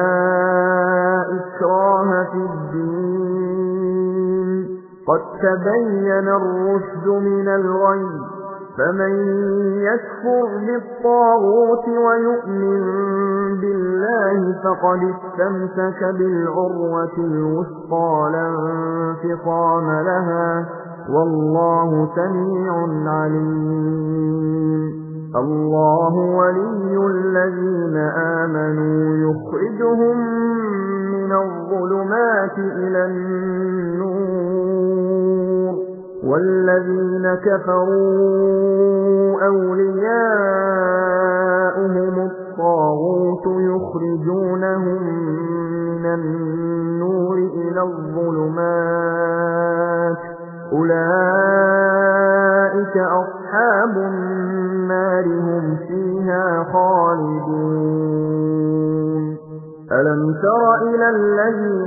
إكراه في الدين قد تبين الرشد من الغي فمن يكفر بالطاغوت ويؤمن بالله فقد استمسك بالعروة الوثقى لا انفصام لها والله سميع عليم الله ولي الذين آمنوا يخرجهم من الظلمات إلى النور والذين كفروا أولياؤهم الطاغوت يخرجونهم من النور إلى الظلمات أولئك أصحاب النار هم فيها خالدون ألم تر إلى الذي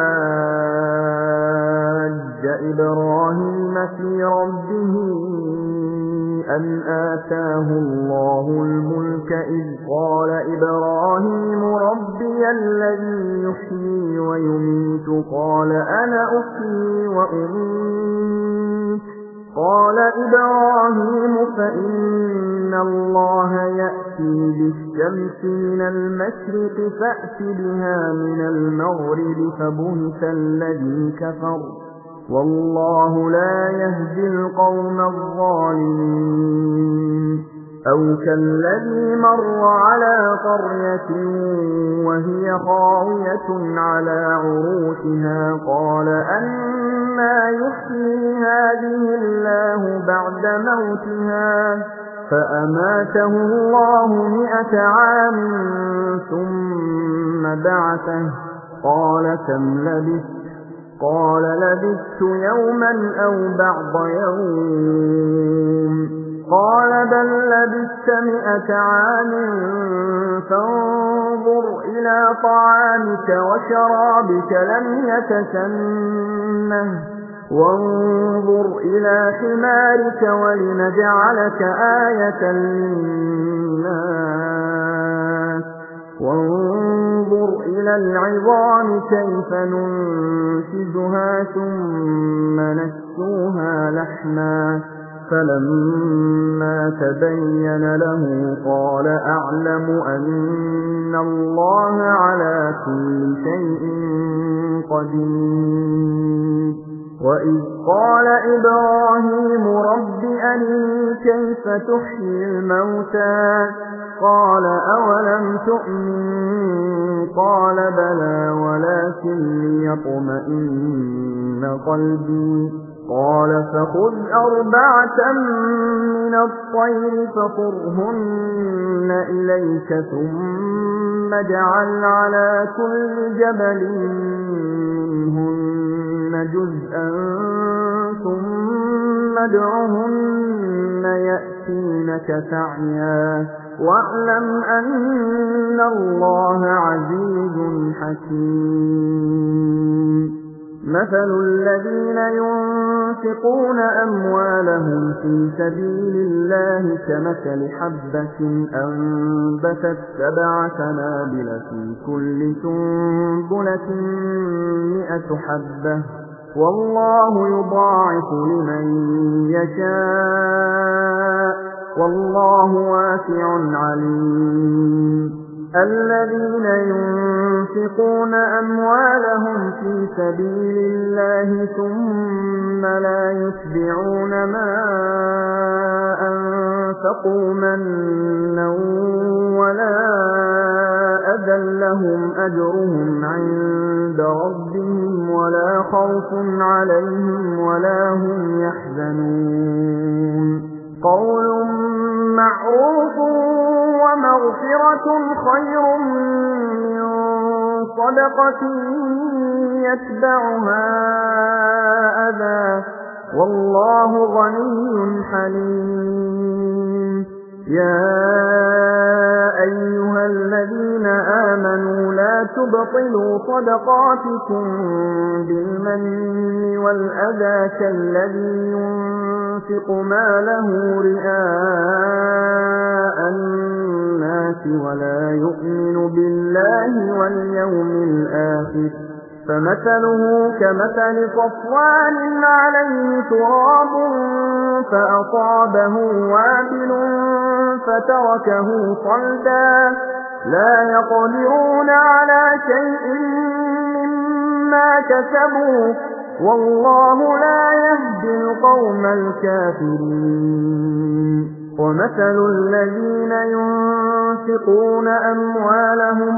حاج إبراهيم في ربه أن آتاه الله الملك إذ قال إبراهيم ربي الذي يحيي ويميت قال أنا أحيي وأميت قال إبراهيم فإن الله يأتي بالشمس من المشرق فأت بها من المغرب فبهت الذي كفر والله لا يهدي القوم الظالمين أو كالذي مر على قرية وهي خاوية على عروشها قال أنى يحيي هذه الله بعد موتها فأماته الله مئة عام ثم بعثه قال كم لبثت قال لبثت يوما أو بعض يوم قال بل لبثت مئة عام فانظر إلى طعامك وشرابك لم يتسنه وانظر إلى حمارك ولنجعلك آية للناس وانظر إلى العظام كيف ننشزها ثم نكسوها لحما فلما تبين له قال أعلم أن الله على كل شيء قدير وإذ قال إبراهيم رب أرني كيف تحيي الموتى قال أولم تؤمن قال بلى ولكن ليطمئن قلبي قال فخذ أربعة من الطير فصرهن إليك ثم اجعل على كل جبل منهن جزءا ثم ادعهن يأتينك سعيا واعلم أن الله عزيز حكيم مثل الذين ينفقون أموالهم في سبيل الله كمثل حبة أنبتت سبع سنابل في كل سنبلة مئة حبة والله يضاعف لمن يشاء والله واسع عليم الذين ينفقون أموالهم في سبيل الله ثم لا يتبعون ما أنفقوا منا ولا أذى لهم أجرهم عند ربهم ولا خوف عليهم ولا هم يحزنون قول معروف ومغفرة خير من صدقة يتبعها أذى والله غني حليم يا أيها الذين آمنوا لا تبطلوا صدقاتكم بالمن والأذى كالذي ينفق ماله رئاء الناس ولا يؤمن بالله واليوم الآخر فمثله كمثل صفوان عليه تراب فأصابه وابل فتركه صلدا لا يقدرون على شيء مما كسبوا والله لا يهدي القوم الكافرين ومثل الذين ينفقون أموالهم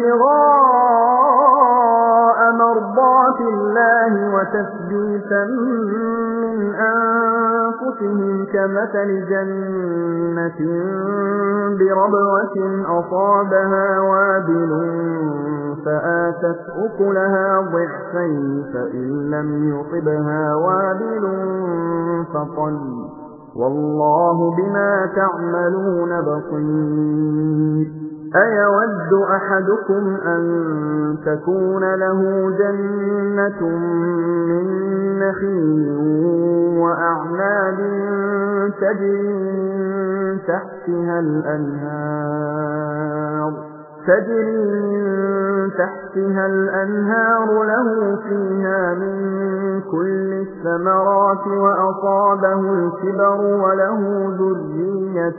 ابتغاء مرضات الله وتثبيتا من أنفسهم كمثل جنة بربوة أصابها وابل فآتت أكلها ضعفين فإن لم يصبها وابل فطل والله بما تعملون بصير أيود أحدكم أن تكون له جنة من نخيل وأعناب تجري من تحتها الأنهار تجري من تحتها الأنهار له فيها من كل الثمرات وأصابه الكبر وله ذرية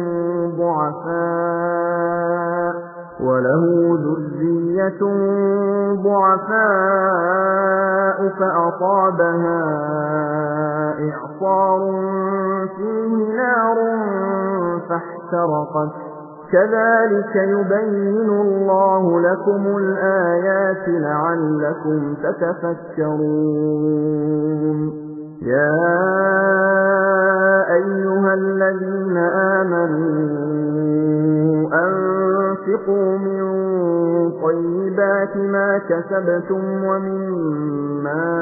ضعفاء وله ذرية ضعفاء فأصابها إعصار فيه نار فاحترقت سرقت كذلك يبين الله لكم الآيات لعلكم تتفكرون يا أيها الذين آمنوا أنفقوا من طيبات ما كسبتم ومما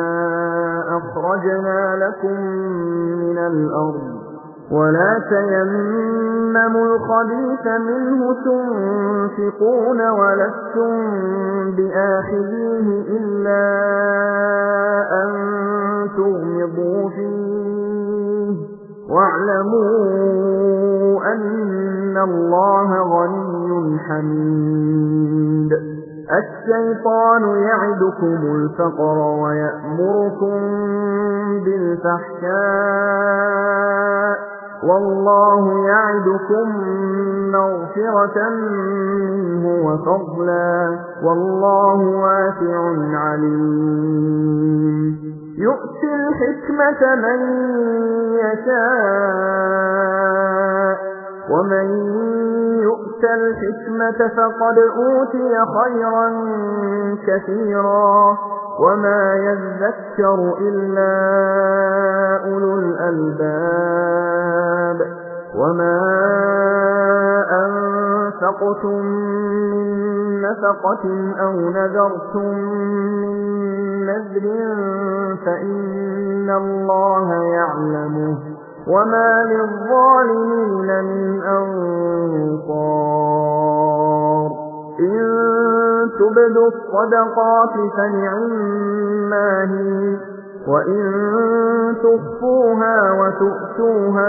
أخرجنا لكم من الأرض ولا تيمموا الخبيث منه تنفقون ولستم بآخذيه إلا أن تغمضوا فيه واعلموا أن الله غني حميد الشيطان يعدكم الفقر ويأمركم بالفحشاء والله يعدكم مغفرة منه وفضلا والله واسع عليم يؤتي الحكمة من يشاء ومن يؤت الحكمة فقد أوتي خيرا كثيرا وما يذكر إلا أولو الألباب وما أنفقتم من نفقة أو نذرتم من نذر فإن الله يعلمه وما للظالمين من أنصار إن تبدوا الصدقات فنعما هي وإن تخفوها وتؤتوها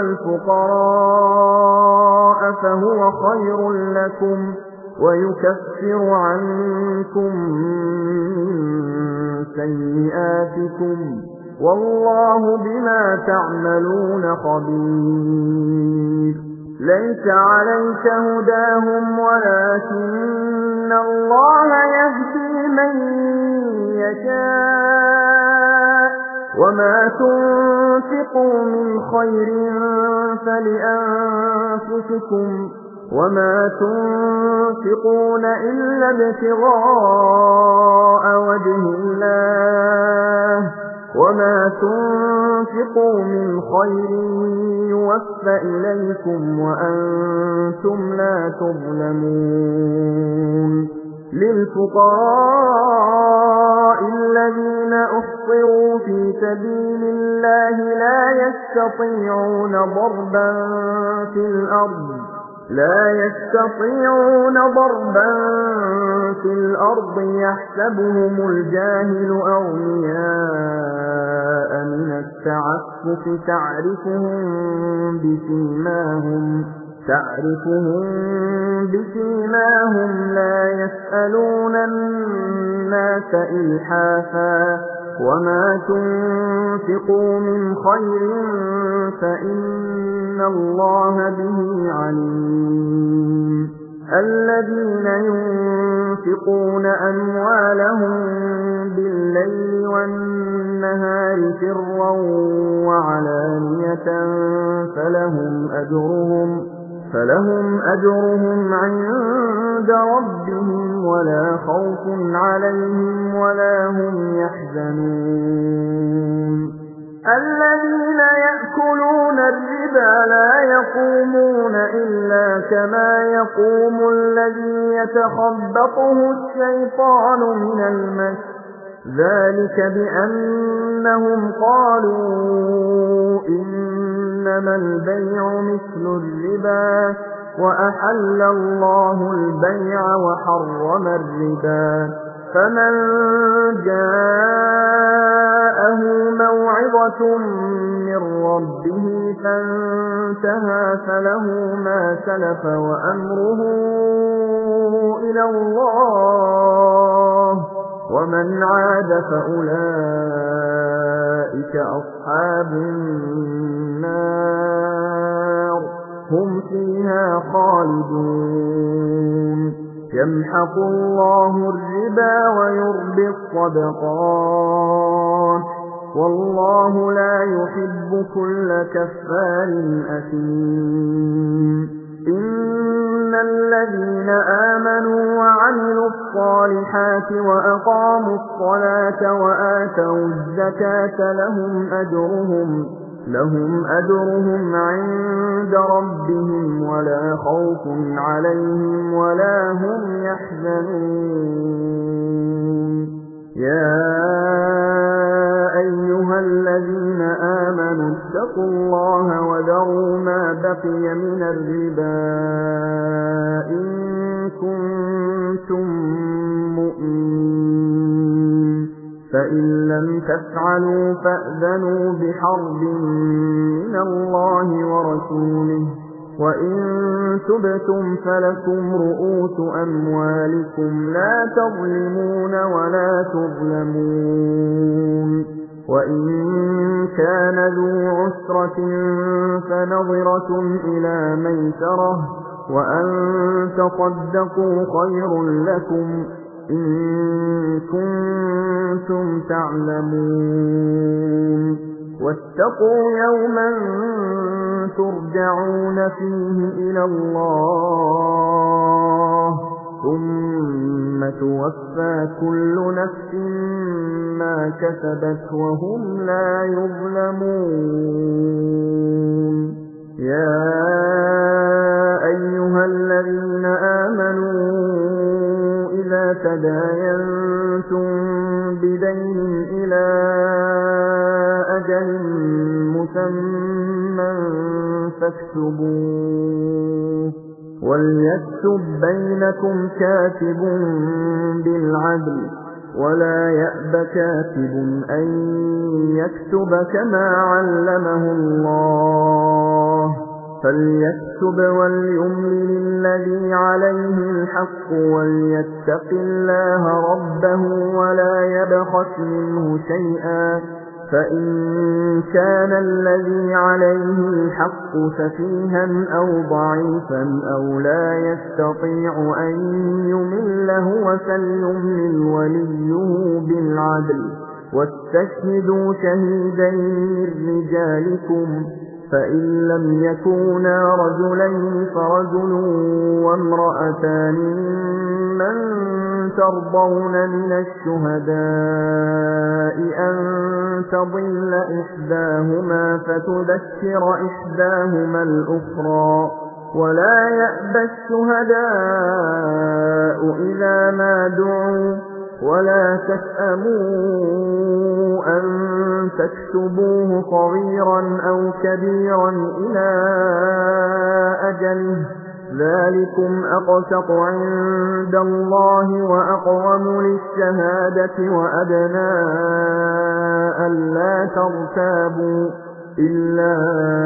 الفقراء فهو خير لكم ويكفر عنكم من سيئاتكم والله بما تعملون خبير ليس عليك هداهم ولكن الله يهدي من يشاء وما تنفقوا من خير فلأنفسكم وما تنفقون إلا ابتغاء وجه الله وما تنفقوا من خير يوفى إليكم وأنتم لا تظلمون للفقراء الذين أحصروا في سبيل الله لا يستطيعون ضربا في الأرض لا يستطيعون ضربا في الأرض يحسبهم الجاهل أغنياء من التعفف تعرفهم بسيماهم تعرفهم بسيماهم لا يسألون الناس إلحافا وما تنفقوا من خير فإن الله به عليم الذين ينفقون أموالهم بالليل والنهار سرا وعلانية فلهم أجرهم فلهم أجرهم عند ربهم ولا خوف عليهم ولا هم يحزنون الذين يأكلون الربا لا يقومون إلا كما يقوم الذي يتخبطه الشيطان من المس ذلك بأنهم قالوا إنما البيع مثل الربا وأحل الله البيع وحرم الربا فمن جاءه موعظة من ربه فانتهى فله ما سلف وأمره إلى الله ومن عاد فأولئك أصحاب النار هم فيها خالدون يمحق الله الربا ويربي الصدقات والله لا يحب كل كفار أثيم إن الذين آمنوا وعملوا الصالحات وأقاموا الصلاة وآتوا الزكاة لهم أجرهم لهم أجرهم عند ربهم ولا خوف عليهم ولا هم يحزنون يا أيها الذين آمنوا اتقوا الله وذروا ما بقي من الربا إن كنتم مؤمنين فإن لم تفعلوا فأذنوا بحرب من الله ورسوله وإن تبتم فلكم رؤوس أموالكم لا تظلمون ولا تظلمون وإن كان ذو عسرة فنظرة إلى ميسرة وأن تصدقوا خير لكم إن كنتم تعلمون واتقوا يوما ترجعون فيه إلى الله ثم توفى كل نفس ما كسبت وهم لا يظلمون يا أيها الذين آمنوا إذا تداينتم بدين إلى أجل مسمى فاكتبوه وليكتب بينكم كاتب بالعدل ولا يأب كاتب أن يكتب كما علمه الله فليكتب وليملل الذي عليه الحق وليتق الله ربه ولا يبخس منه شيئا فإن كان الذي عليه الحق سفيها أو ضعيفا أو لا يستطيع أن يمله فليملل وليه بالعدل واستشهدوا شهيدين من رجالكم فإن لم يكونا رجلين فرجل وامرأتان ممن ترضون من الشهداء أن تضل إحداهما فتذكر إحداهما الأخرى ولا يأبى الشهداء إذا ما دعوا ولا تسأموا أن تكتبوه صغيرا أو كبيرا إلى أجله ذلكم أقسط عند الله وأقوم للشهادة وأدنى ألا ترتابوا إلا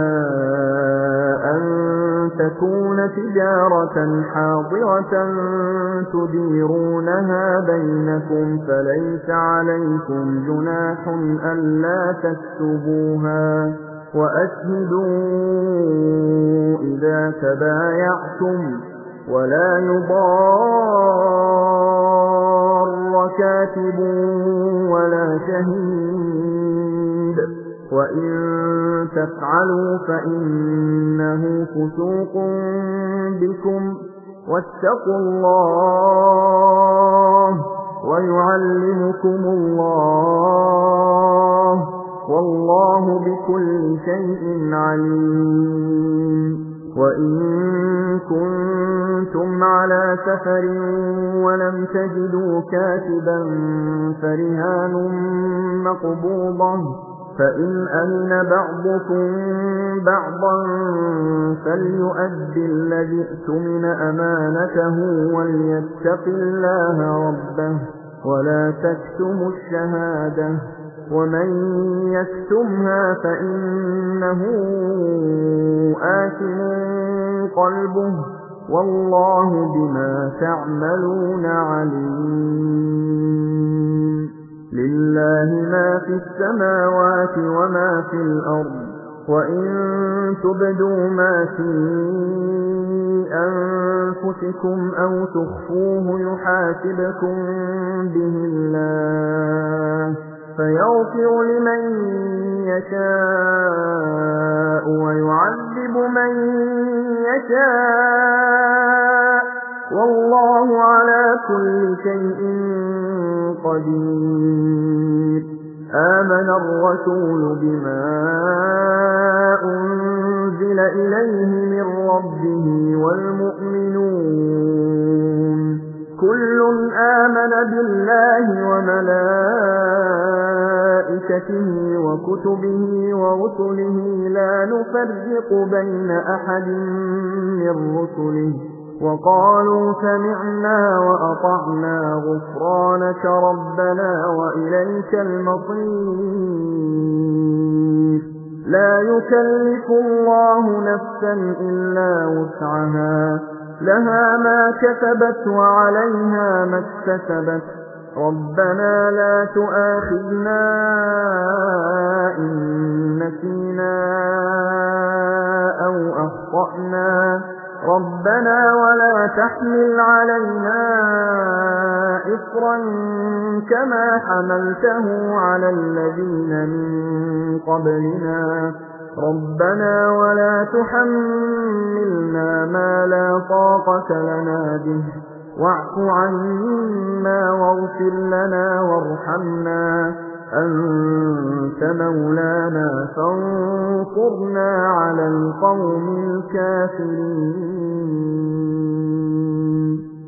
أن تكون تجارة حاضرة تديرونها بينكم فليس عليكم جناح ألا تكتبوها وأشهدوا إذا تبايعتم ولا يضار كاتب ولا شهيد وإن تفعلوا فإنه فسوق بكم واتقوا الله ويعلمكم الله والله بكل شيء عليم وإن كنتم على سفر ولم تجدوا كاتبا فرهان مقبوضة فإن أمن بعضكم بعضا فليؤدي الذي اؤتمن أمانته وليتق الله ربه ولا تكتموا الشهادة ومن يكتمها فإنه آثم قلبه والله بما تعملون عليم لله ما في السماوات وما في الأرض وإن تبدوا ما في أنفسكم أو تخفوه يحاسبكم به الله فيغفر لمن يشاء ويعذب يعذب من يشاء والله على كل شيء قدير آمن الرسول بما أنزل إليه من ربه والمؤمنون كل آمن بالله وملائكته وكتبه ورسله لا نفرق بين أحد من رسله وقالوا سمعنا وأطعنا غفرانك ربنا وإليك المصير لا يكلف الله نفسا إلا وسعها لها ما كسبت وعليها ما اكتسبت ربنا لا تؤاخذنا إن نسينا أو أخطأنا ربنا ولا تحمل علينا إصرا كما حملته على الذين من قبلنا ربنا ولا تحملنا ما لا طاقة لنا به واعف عنا واغفر لنا وارحمنا أنت مولانا فانصرنا على القوم الكافرين